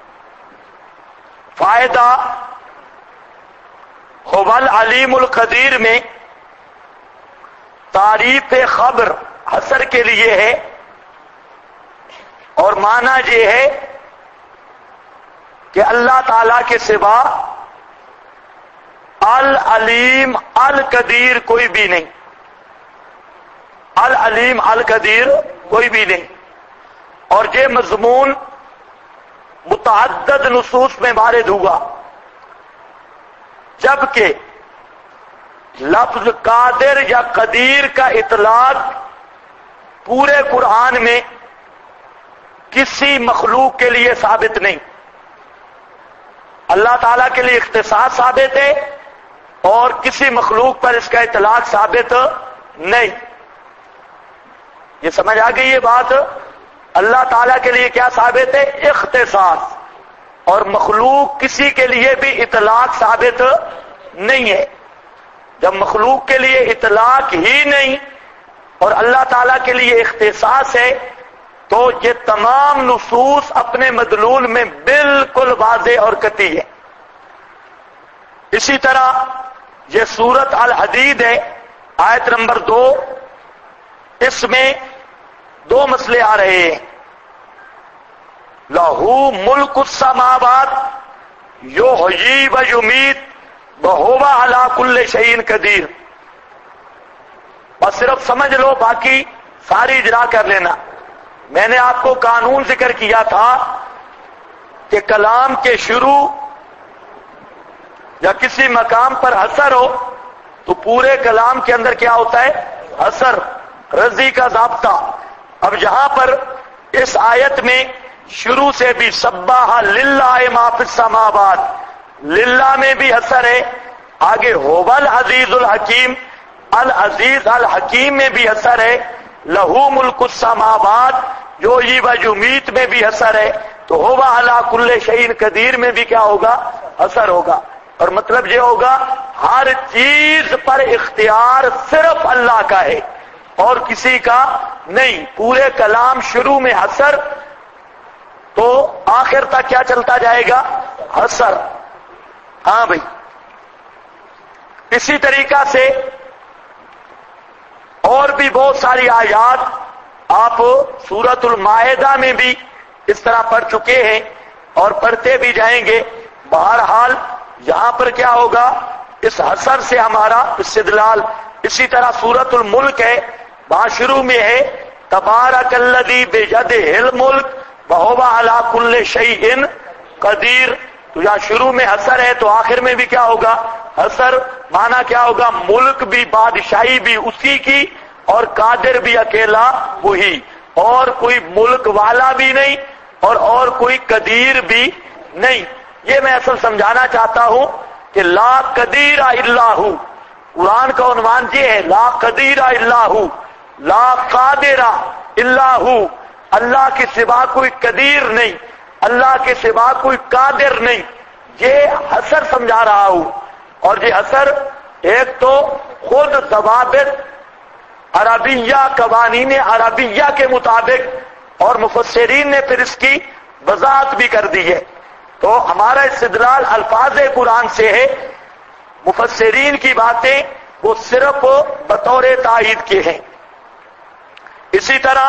فائدہ هو العلیم القدیر میں تعریف خبر حصر کے لیے ہے، اور معنی یہ ہے کہ اللہ تعالی کے سوا العلیم القدیر کوئی بھی نہیں، العلیم القدیر کوئی بھی نہیں۔ اور یہ مضمون متعدد نصوص میں وارد ہوا، جبکہ لفظ قادر یا قدیر کا اطلاق پورے قرآن میں کسی مخلوق کے لیے ثابت نہیں، اللہ تعالیٰ کے لیے اختصاص ثابت ہے اور کسی مخلوق پر اس کا اطلاق ثابت نہیں۔ یہ سمجھ آ گئی یہ بات؟ اللہ تعالیٰ کے لیے کیا ثابت ہے؟ اختصاص، اور مخلوق کسی کے لیے بھی اطلاق ثابت نہیں ہے۔ جب مخلوق کے لیے اطلاق ہی نہیں اور اللہ تعالیٰ کے لیے اختصاص ہے تو یہ تمام نصوص اپنے مدلول میں بالکل واضح اور قطعی ہے۔ اسی طرح یہ سورت الحدید ہے، آیت نمبر 2، اس میں دو مسئلے آ رہے ہیں، لہو ملک السماوات یحیی و یمیت وہو علی کل شیء قدیر۔ بس صرف سمجھ لو، باقی ساری اجرا کر لینا۔ میں نے آپ کو قانون ذکر کیا تھا کہ کلام کے شروع یا کسی مقام پر اثر ہو تو پورے کلام کے اندر کیا ہوتا ہے؟ اثر، رضی کا ضابطہ۔ اب یہاں پر اس آیت میں شروع سے بھی سبح للہ ما فی السماوات، للہ میں بھی اثر ہے، آگے هو العزیز الحکیم، العزیز الحکیم میں بھی اثر ہے، لہو ملک السماوات جو یہ وجمیت میں بھی اثر ہے، تو هو علی کل شیء قدیر میں بھی کیا ہوگا؟ اثر ہوگا۔ اور مطلب یہ ہوگا ہر چیز پر اختیار صرف اللہ کا ہے اور کسی کا نہیں۔ پورے کلام شروع میں اثر تو آخر تک کیا چلتا جائے گا؟ اثر۔ ہاں بھائی، اسی طریقہ سے اور بھی بہت ساری آیات آپ سورۃ المائدہ میں بھی اس طرح پڑھ چکے ہیں اور پڑھتے بھی جائیں گے۔ بہرحال یہاں پر کیا ہوگا؟ اس حسر سے ہمارا استدلال۔ اسی طرح سورۃ الملک ہے، وہاں شروع میں ہے تبارک الذی بیدہ الملک وہو علی کل شیء قدیر، تو یہاں شروع میں حسر ہے تو آخر میں بھی کیا ہوگا؟ حسر۔ معنی کیا ہوگا؟ ملک بھی، بادشاہی بھی اسی کی اور قادر بھی اکیلا وہی، اور کوئی ملک والا بھی نہیں اور کوئی قدیر بھی نہیں۔ یہ میں اصل سمجھانا چاہتا ہوں کہ لا قدیر الا ہو، قرآن کا عنوان یہ ہے، لا قدیر الا ہو، لا قادر الا ہو، اللہ کے سوا کوئی قدیر نہیں، اللہ کے سوا کوئی قادر نہیں۔ یہ حسر سمجھا رہا ہوں، اور یہ حسر ایک تو خود ضوابط عربیہ، قوانین عربیہ کے مطابق، اور مفسرین نے پھر اس کی وضاحت بھی کر دی ہے۔ تو ہمارا استدلال الفاظ قرآن سے ہے، مفسرین کی باتیں وہ صرف بطور تائید کے ہیں۔ اسی طرح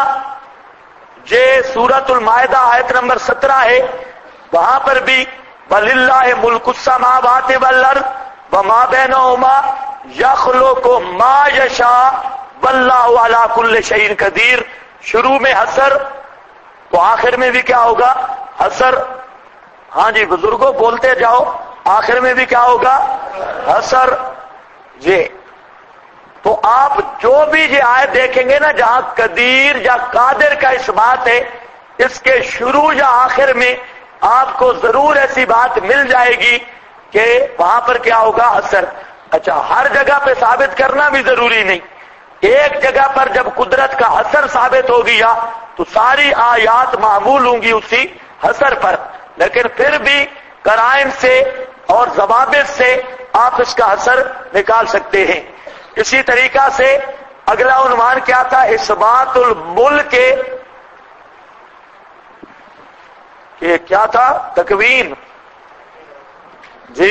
یہ سورۃ المائدہ آیت نمبر 17 ہے، وہاں پر بھی وَلِلَّهِ مُلْكُ السَّمَاوَاتِ وَالْأَرْضِ وَمَا بَيْنَهُمَا يَخْلُقُ مَا يَشَاءُ وَاللَّهُ عَلَى كُلِّ شَيْءٍ قَدِيرٌ۔ شروع میں حسر تو آخر میں بھی کیا ہوگا؟ حسر۔ ہاں جی بزرگوں بولتے جاؤ، آخر میں بھی کیا ہوگا؟ حسر۔ یہ تو آپ جو بھی یہ آیت دیکھیں گے نا جہاں قدیر یا قادر کا اس بات ہے، اس کے شروع یا آخر میں آپ کو ضرور ایسی بات مل جائے گی کہ وہاں پر کیا ہوگا؟ حسر۔ اچھا، ہر جگہ پہ ثابت کرنا بھی ضروری نہیں، ایک جگہ پر جب قدرت کا حسر ثابت ہو گیا تو ساری آیات معمول ہوں گی اسی حسر پر، لیکن پھر بھی قرائن سے اور ضوابط سے آپ اس کا حسر نکال سکتے ہیں۔ اسی طریقہ سے اگلا عنوان کیا تھا؟ اثبات الملک، کہ کیا تھا؟ تکوین۔ جی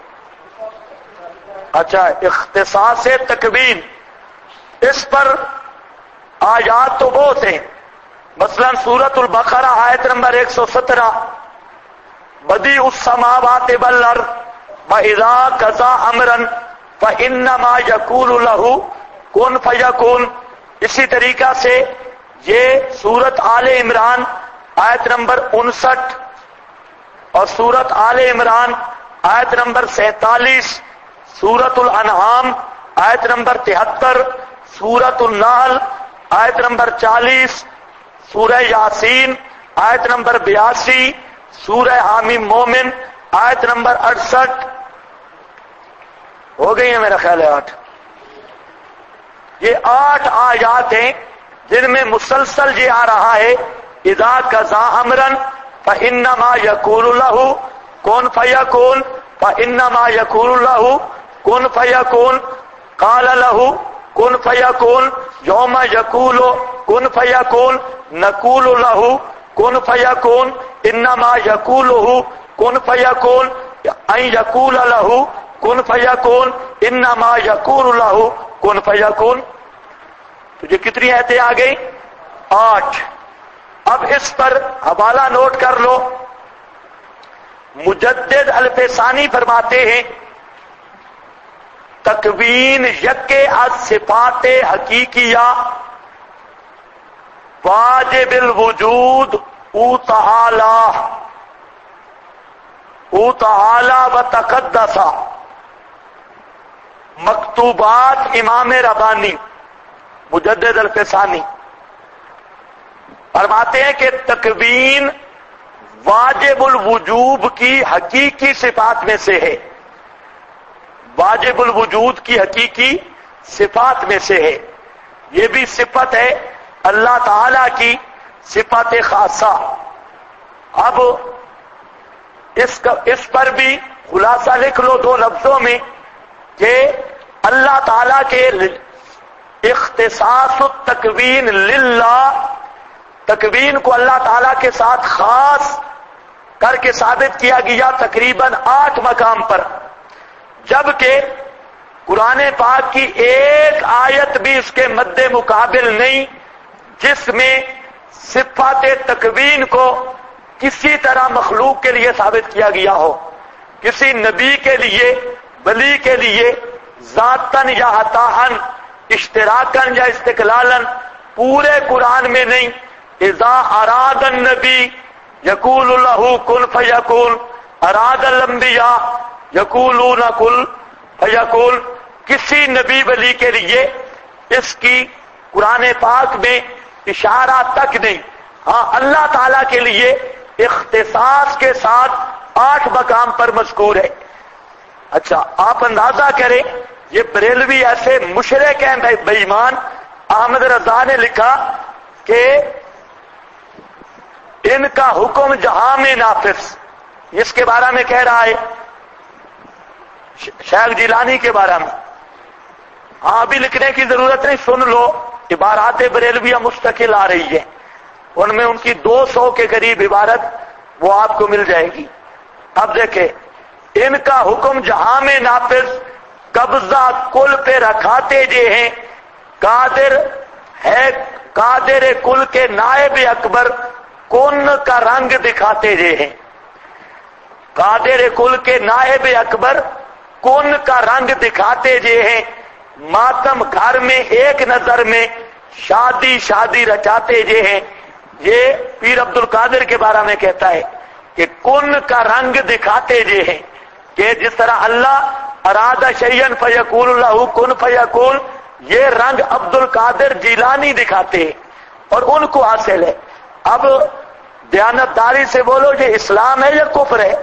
اچھا، اختصاص تکوین، اس پر آیات تو بہت ہیں۔ مثلا سورۃ البقرہ آیت نمبر 117 بدیع السماوات والارض واذا قضى امرا فانما يقول له کن فیکون۔ اسی طریقہ سے یہ سورۃ آل عمران آیت نمبر 59 اور سورۃ آل عمران آیت نمبر 47، سورۃ الانعام آیت نمبر 73، سورۃ النحل آیت نمبر 40، سورہ یاسین آیت نمبر 82، سورہ حامیم مومن آیت نمبر 68۔ ہو گئی ہے میرا خیال ہے 8۔ یہ 8 آیات ہیں جن میں مسلسل یہ آ رہا ہے اذا قضى امرا فانما يقول له کن فیکون، فانما يقول له کن فیکون، قال له کن فیکون، یوم یقول کن فیکون، نقول له کن فیکون، انما یقوله کن فیکون، ان یقول له کن فیکون، انما یقول له کن فیکون۔ تو یہ کتنی آیتیں آ گئی؟ 8۔ اب اس پر حوالہ نوٹ کر لو، مجدد الفسانی فرماتے ہیں تکوین یک از صفات حقیقیہ واجب الوجود او تعالی او تعالی و تقدسا، مکتوبات امام ربانی مجدد الفسانی فرماتے ہیں کہ تکوین واجب الوجوب کی حقیقی صفات میں سے ہے، واجب الوجود کی حقیقی صفات میں سے ہے۔ یہ بھی صفت ہے اللہ تعالی کی صفت خاصہ۔ اب اس پر بھی خلاصہ لکھ لو دو لفظوں میں کہ اللہ تعالی کے اختصاص التکوین للہ، تکوین کو اللہ تعالی کے ساتھ خاص کر کے ثابت کیا گیا تقریباً 8 مقام پر، جبکہ قرآن پاک کی ایک آیت بھی اس کے مد مقابل نہیں جس میں صفات تکوین کو کسی طرح مخلوق کے لیے ثابت کیا گیا ہو، کسی نبی کے لیے، ولی کے لیے ذاتاً یا عطاً، اشتراکاً یا استقلالاً، پورے قرآن میں نہیں۔ اذا اراد النبی یقول له کن فیکون، اراد الانبیاء یقولون کن فیکون، کسی نبی ولی کے لیے اس کی قرآن پاک میں اشارہ تک نہیں۔ ہاں اللہ تعالیٰ کے لیے اختصاص کے ساتھ 8 مقام پر مذکور ہے۔ اچھا آپ اندازہ کریں، یہ بریلوی ایسے مشرک ہیں بے ایمان۔ احمد رضا نے لکھا کہ ان کا حکم جہاں میں نافذ، اس کے بارے میں کہہ رہا ہے شیخ جیلانی کے بارے میں۔ ہاں ابھی لکھنے کی ضرورت نہیں، سن لو، عبارات بریلویہ مستقل آ رہی ہے، ان میں ان کی 200 کے قریب عبارت وہ آپ کو مل جائے گی۔ اب دیکھیں، ان کا حکم جہاں میں نافذ، قبضہ کل پہ رکھاتے جے ہیں، قادر ہے، قادر کل کے نائب اکبر، کن کا رنگ دکھاتے جے ہیں، قادر کل کے نائب اکبر کن کا رنگ دکھاتے جے ہیں، ماتم گھر میں ایک نظر میں شادی شادی رچاتے جے ہیں۔ یہ پیر عبد القادر کے بارے میں کہتا ہے کہ کن کا رنگ دکھاتے جے ہیں، کہ جس طرح اللہ ارادہ شیئن فیکون له کن فیکون، یہ رنگ عبد القادر جیلانی دکھاتے ہیں اور ان کو حاصل ہے۔ اب دیانتداری سے بولو، یہ اسلام ہے یا کفر ہے؟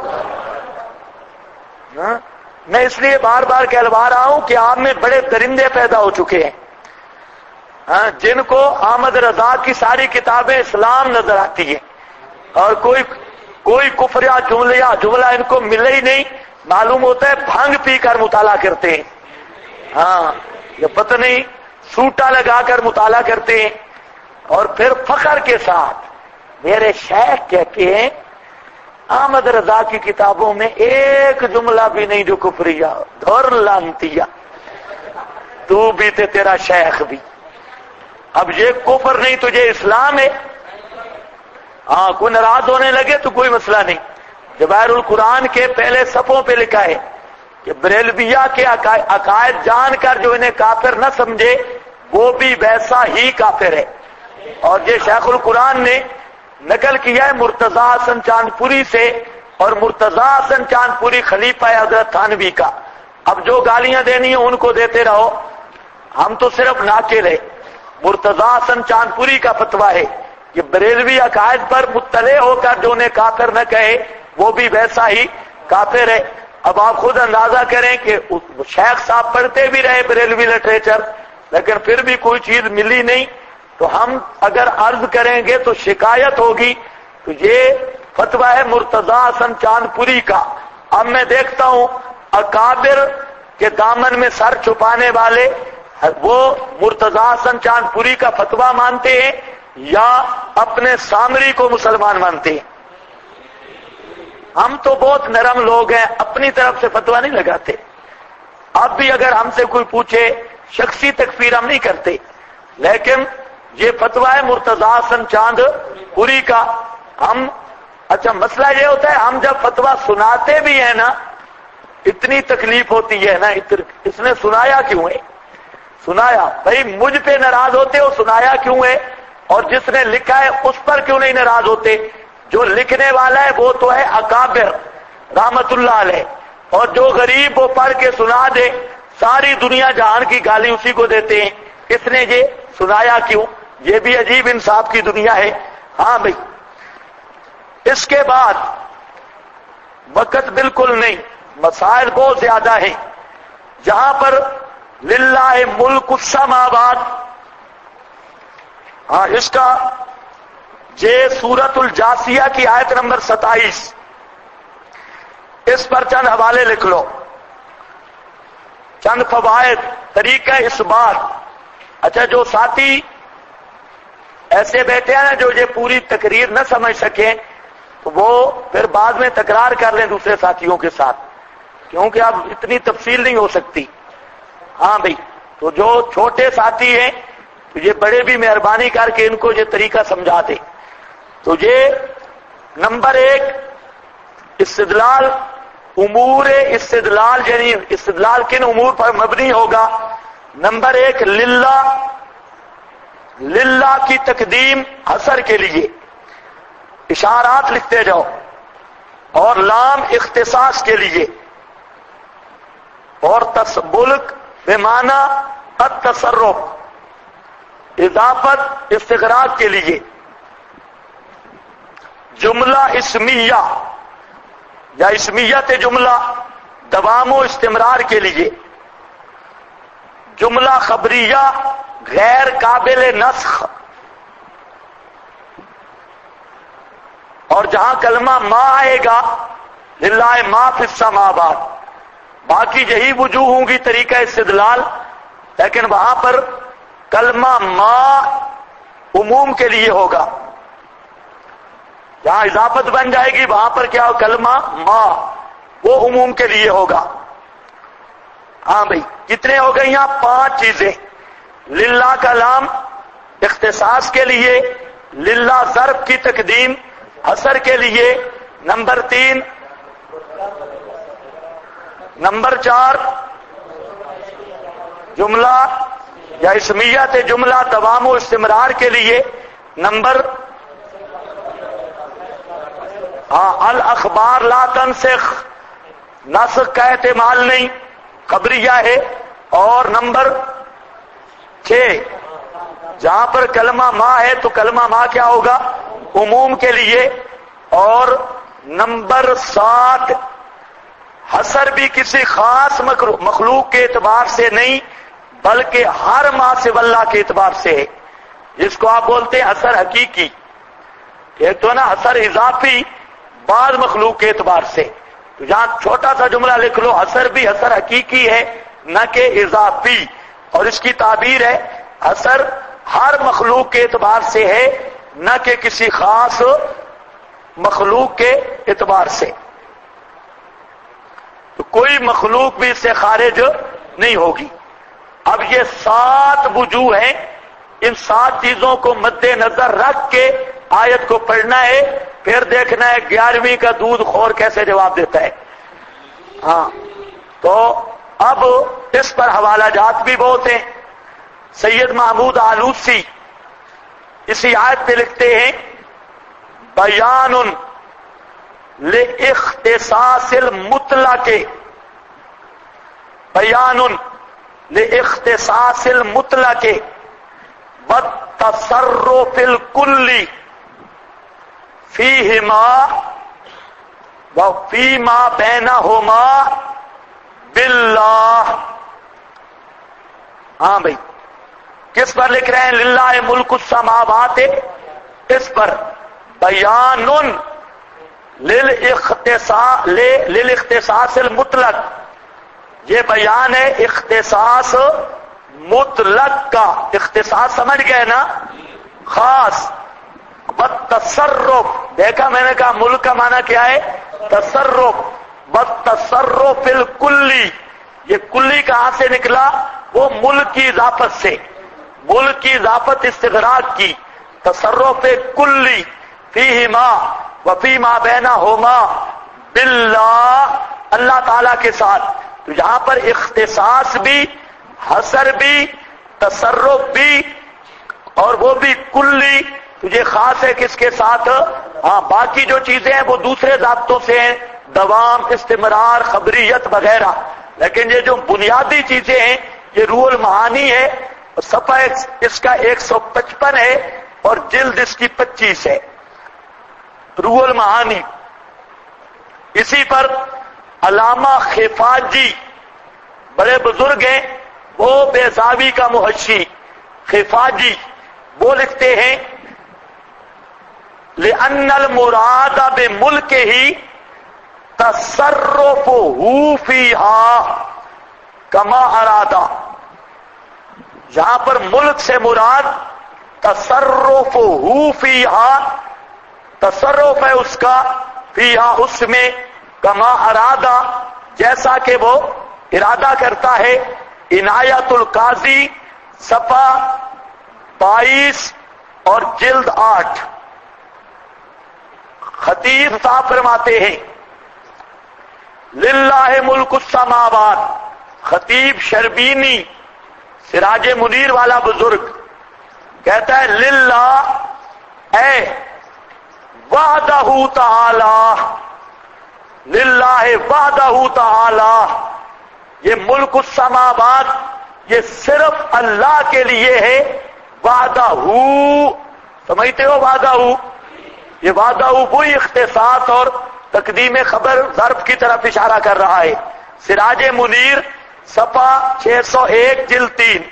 میں اس لیے بار بار کہلوا رہا ہوں کہ آپ میں بڑے درندے پیدا ہو چکے ہیں جن کو احمد رضا کی ساری کتابیں اسلام نظر آتی ہیں اور کوئی کفر یا جملہ ان کو ملے ہی نہیں، معلوم ہوتا ہے بھنگ پی کر مطالعہ کرتے ہیں۔ ہاں یہ پتہ نہیں سوٹا لگا کر مطالعہ کرتے ہیں، اور پھر فخر کے ساتھ میرے شیخ کہتے ہیں احمد رضا کی کتابوں میں ایک جملہ بھی نہیں جو کفریہ، دھر لانتیا، تو بھی تے تیرا شیخ بھی۔ اب یہ کفر نہیں تو یہ اسلام ہے۔ ہاں کوئی ناراض ہونے لگے تو کوئی مسئلہ نہیں۔ جواہر القرآن کے پہلے صفوں پہ لکھا ہے کہ بریلویہ کے عقائد جان کر جو انہیں کافر نہ سمجھے وہ بھی ویسا ہی کافر ہے۔ اور یہ شیخ القرآن نے نقل کیا ہے مرتضی حسن چاندپوری سے، اور مرتضی حسن چاندپوری خلیفہ حضرت تھانوی کا۔ اب جو گالیاں دینی ہیں ان کو دیتے رہو، ہم تو صرف ناچے رہے۔ مرتضی حسن چاندپوری کا فتویٰ ہے کہ بریلوی عقائد پر مطلع ہو کر جو انہیں کافر نہ کہے وہ بھی ویسا ہی کافر ہے۔ اب آپ خود اندازہ کریں کہ شیخ صاحب پڑھتے بھی رہے بریلوی لٹریچر، لیکن پھر بھی کوئی چیز ملی نہیں، تو ہم اگر عرض کریں گے تو شکایت ہوگی۔ تو یہ فتویٰ ہے مرتضی حسن چاندپوری کا۔ اب میں دیکھتا ہوں اکابر کے دامن میں سر چھپانے والے وہ مرتضی حسن چاندپوری کا فتویٰ مانتے ہیں یا اپنے سامری کو مسلمان مانتے ہیں۔ ہم تو بہت نرم لوگ ہیں، اپنی طرف سے فتویٰ نہیں لگاتے۔ اب بھی اگر ہم سے کوئی پوچھے، شخصی تکفیر ہم نہیں کرتے، لیکن یہ فتویٰ ہے مرتضی حسن چاندپوری کا۔ ہم اچھا مسئلہ یہ ہوتا ہے ہم جب فتویٰ سناتے بھی ہیں نا، اتنی تکلیف ہوتی ہے نا، اس نے سنایا کیوں ہے؟ سنایا بھائی مجھ پہ ناراض ہوتے ہو، سنایا کیوں ہے؟ اور جس نے لکھا ہے اس پر کیوں نہیں ناراض ہوتے؟ جو لکھنے والا ہے وہ تو ہے اکابر، رحمت اللہ علیہ، اور جو غریب وہ پڑھ کے سنا دے ساری دنیا جہان کی گالی اسی کو دیتے ہیں، اس نے یہ سنایا کیوں؟ یہ بھی عجیب انصاف کی دنیا ہے۔ ہاں بھائی، اس کے بعد وقت بالکل نہیں، مسائل بہت زیادہ ہیں، جہاں پر للہ ملک السماوات، ہاں اس کا یہ سورۃ الجاثیہ کی آیت نمبر 27، اس پر چند حوالے لکھ لو، چند فوائد، طریقہ اس بات۔ اچھا، جو ساتھی ایسے بیٹھے ہیں نا جو یہ پوری تقریر نہ سمجھ سکیں، تو وہ پھر بعد میں تکرار کر لیں دوسرے ساتھیوں کے ساتھ، کیونکہ اب اتنی تفصیل نہیں ہو سکتی۔ ہاں بھائی، تو جو چھوٹے ساتھی ہیں تو یہ بڑے بھی مہربانی کر کے ان کو یہ طریقہ سمجھا دیں۔ تو یہ نمبر 1 استدلال، امور استدلال، یعنی استدلال کن امور پر مبنی ہوگا؟ نمبر 1 للہ کی تقدیم حصر کے لیے، اشارات لکھتے جاؤ، اور لام اختصاص کے لیے، اور ملک بمعنی التصرف، اضافت استغراق کے لیے، جملہ اسمیہ یا اسمیت جملہ دوام و استمرار کے لیے، جملہ خبریہ غیر قابل نسخ، اور جہاں کلمہ ما آئے گا للہ ما فی السماوات، باقی یہی وجوہ ہوں گی طریقہ استدلال، لیکن وہاں پر کلمہ ما عموم کے لیے ہوگا، جہاں اضافت بن جائے گی وہاں پر کیا ہو؟ کلمہ ما، وہ عموم کے لیے ہوگا۔ ہاں بھائی، کتنے ہو گئے یہاں؟ 5 چیزیں۔ للہ کا لام اختصاص کے لیے، للہ ظرف کی تقدیم حصر کے لیے، نمبر 3، نمبر 4 جملہ یا اسمیت جملہ دوام و استمرار کے لیے، نمبر الاخبار لا تنسخ، نسخ کا احتمال نہیں، خبریہ ہے، اور نمبر 6 جہاں پر کلمہ ما ہے تو کلمہ ما کیا ہوگا؟ عموم کے لیے، اور نمبر 7 حصر بھی کسی خاص مخلوق کے اعتبار سے نہیں بلکہ ہر ما سوی اللہ کے اعتبار سے ہے، جس کو آپ بولتے ہیں حصر حقیقی۔ ایک تو نا حصر اضافی بعض مخلوق کے اعتبار سے، تو جہاں چھوٹا سا جملہ لکھ لو، حصر بھی حصر حقیقی ہے نہ کہ اضافی، اور اس کی تعبیر ہے حصر ہر مخلوق کے اعتبار سے ہے نہ کہ کسی خاص مخلوق کے اعتبار سے، تو کوئی مخلوق بھی اس سے خارج نہیں ہوگی۔ اب یہ 7 وجوہ ہیں، ان 7 چیزوں کو مد نظر رکھ کے آیت کو پڑھنا ہے، پھر دیکھنا ہے 11ویں کا دودھ خور کیسے جواب دیتا ہے۔ ہاں، تو اب اس پر حوالہ جات بھی بہت ہیں۔ سید محمود آلوسی اسی آیت پہ لکھتے ہیں، بیان لاختصاص المطلق، بیان لاختصاص المطلق والتصرف الکلی فیہما وفیما بینہما باللہ۔ ہاں بھائی، کس پر لکھ رہے ہیں؟ للہ ملک السماوات، اس پر بیان للاختصاص المطلق، یہ بیان ہے اختصاص مطلق کا، اختصاص سمجھ گئے نا، خاص، بالتصرف، دیکھا میں نے کہا ملک کا معنی کیا ہے؟ تصرف، بالتصرف الکلی، یہ کلی کہاں سے نکلا؟ وہ ملک کی اضافت سے، ملک کی اضافت استغراق کی، تصرف کلی فیہما وفیما بینہما باللہ، اللہ تعالی کے ساتھ۔ تو یہاں پر اختصاص بھی، حصر بھی، تصرف بھی، اور وہ بھی کلی، تو یہ خاص ہے کس کے ساتھ؟ ہاں، باقی جو چیزیں ہیں وہ دوسرے ضابطوں سے ہیں، دوام، استمرار، خبریت وغیرہ. لیکن یہ جو بنیادی چیزیں ہیں یہ روح المعانی ہے، صفحہ اس کا 155 ہے اور جلد اس کی 25 ہے. روح المعانی. اسی پر علامہ خفاجی بڑے بزرگ ہیں، وہ بیضاوی کا محشی خفاجی، وہ لکھتے ہیں لِأَنَّ الْمُرَادَ بِمُلْكِهِ تَصَرُّفُهُ فِيهَا كَمَا أَرَادَ. یہاں پر ملک سے مراد تصرفہ فیہا، تصرف ہے اس کا، فیہا اس میں، کما ارادہ جیسا کہ وہ ارادہ کرتا ہے. عنایت القاضی صفحہ 22 اور جلد 8. خطیب صاحب فرماتے ہیں للہ ملک السماوات. خطیب شربینی سراج منیر والا بزرگ کہتا ہے للہ اے وحدہ تعالی، للہ وحدہ تعالی، یہ ملک السماوات یہ صرف اللہ کے لیے ہے. وحدہ، سمجھتے ہو وحدہ؟ یہ وحدہ وہی اختصاص اور تقدیم خبر ظرف کی طرف اشارہ کر رہا ہے. سراج منیر صفحہ 601 جلد 3.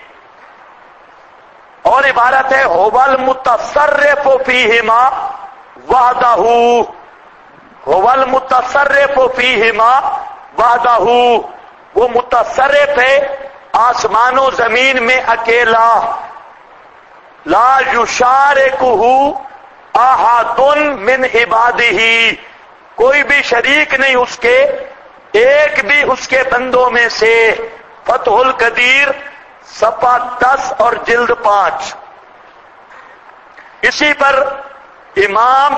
اور عبارت ہے هو المتصرف فیہما وحدہ، هو المتصرف فیہما وحدہ، وہ متصرف ہے آسمان و زمین میں اکیلا. لا یشارکہ احد من عبادہ، کوئی بھی شریک نہیں اس کے، ایک بھی اس کے بندوں میں سے. فتح القدیر صفحہ 10 اور جلد 5. اسی پر امام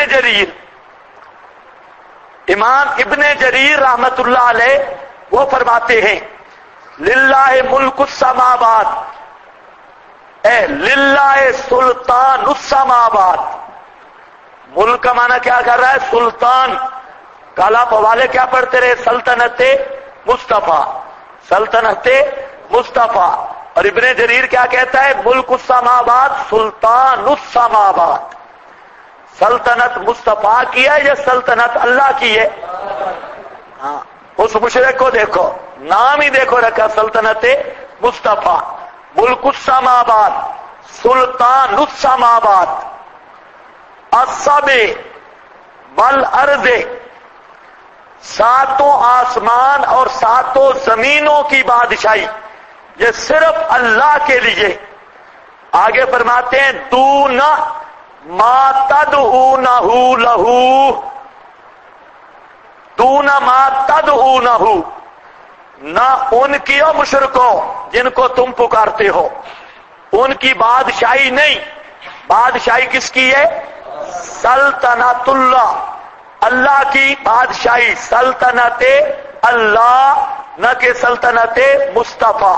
ابن جریر رحمت اللہ علیہ وہ فرماتے ہیں للہ ملک السماوات، اے للہ سلطان السماوات. ملک کا معنی کیا کر رہا ہے؟ سلطان. کل آپ حوالے کیا پڑھتے رہے؟ سلطنت مصطفیٰ، سلطنت مصطفیٰ. اور ابن جریر کیا کہتا ہے؟ ملک السماوات سلطان السماوات. سلطنت مصطفیٰ کی ہے یا سلطنت اللہ کی ہے؟ ہاں، اس مشرک کو دیکھو، نام ہی دیکھو رکھا سلطنت مصطفیٰ. ملک السماوات سلطان السماوات. السبع والارض، ساتوں آسمان اور ساتوں زمینوں کی بادشاہی یہ صرف اللہ کے لیے. آگے فرماتے ہیں دون ما تدعونہ لہو، دون ما تدعونہ، نہ ان کی او مشرکوں جن کو تم پکارتے ہو، ان کی بادشاہی نہیں. بادشاہی کس کی ہے؟ سلطنت اللہ، اللہ کی بادشاہی، سلطنت اللہ، نہ کہ سلطنت مصطفیٰ.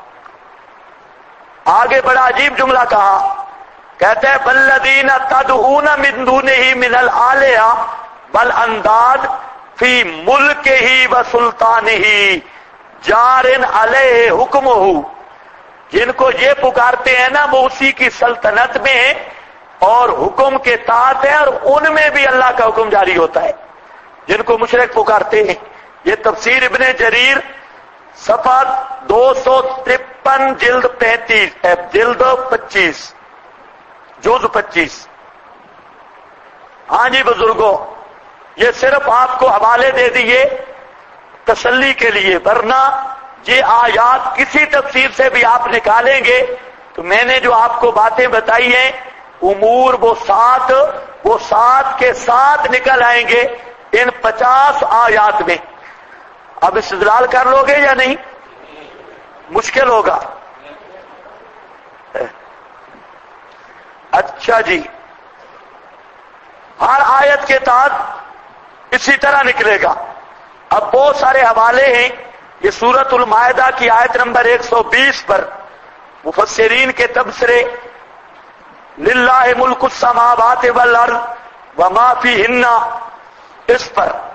آگے بڑا عجیب جملہ کہا، کہتے ہیں والذین تدعون من دونہ من الآلہہ بل انداد فی ملکہ و سلطانہ جارن علیہ حکمہ. جن کو یہ پکارتے ہیں نا وہ اسی کی سلطنت میں ہیں اور حکم کے تحت ہے، اور ان میں بھی اللہ کا حکم جاری ہوتا ہے جن کو مشرک پکارتے ہیں. یہ تفسیر ابن جریر صفحہ 253 جلد 35 جلد 25 جز 25. ہاں جی بزرگوں، یہ صرف آپ کو حوالے دے دیے تسلی کے لیے، ورنہ یہ آیات کسی تفسیر سے بھی آپ نکالیں گے تو میں نے جو آپ کو باتیں بتائی ہیں امور وہ ساتھ کے ساتھ نکل آئیں گے ان 50 آیات میں. اب استدلال کر لو گے یا نہیں؟ مشکل ہوگا. اچھا جی، ہر آیت کے تحت اسی طرح نکلے گا. اب بہت سارے حوالے ہیں. یہ سورۃ المائدہ کی آیت نمبر 120 پر مفسرین کے تبصرے للہ ملک السماوات والارض وما فیہن، اس پر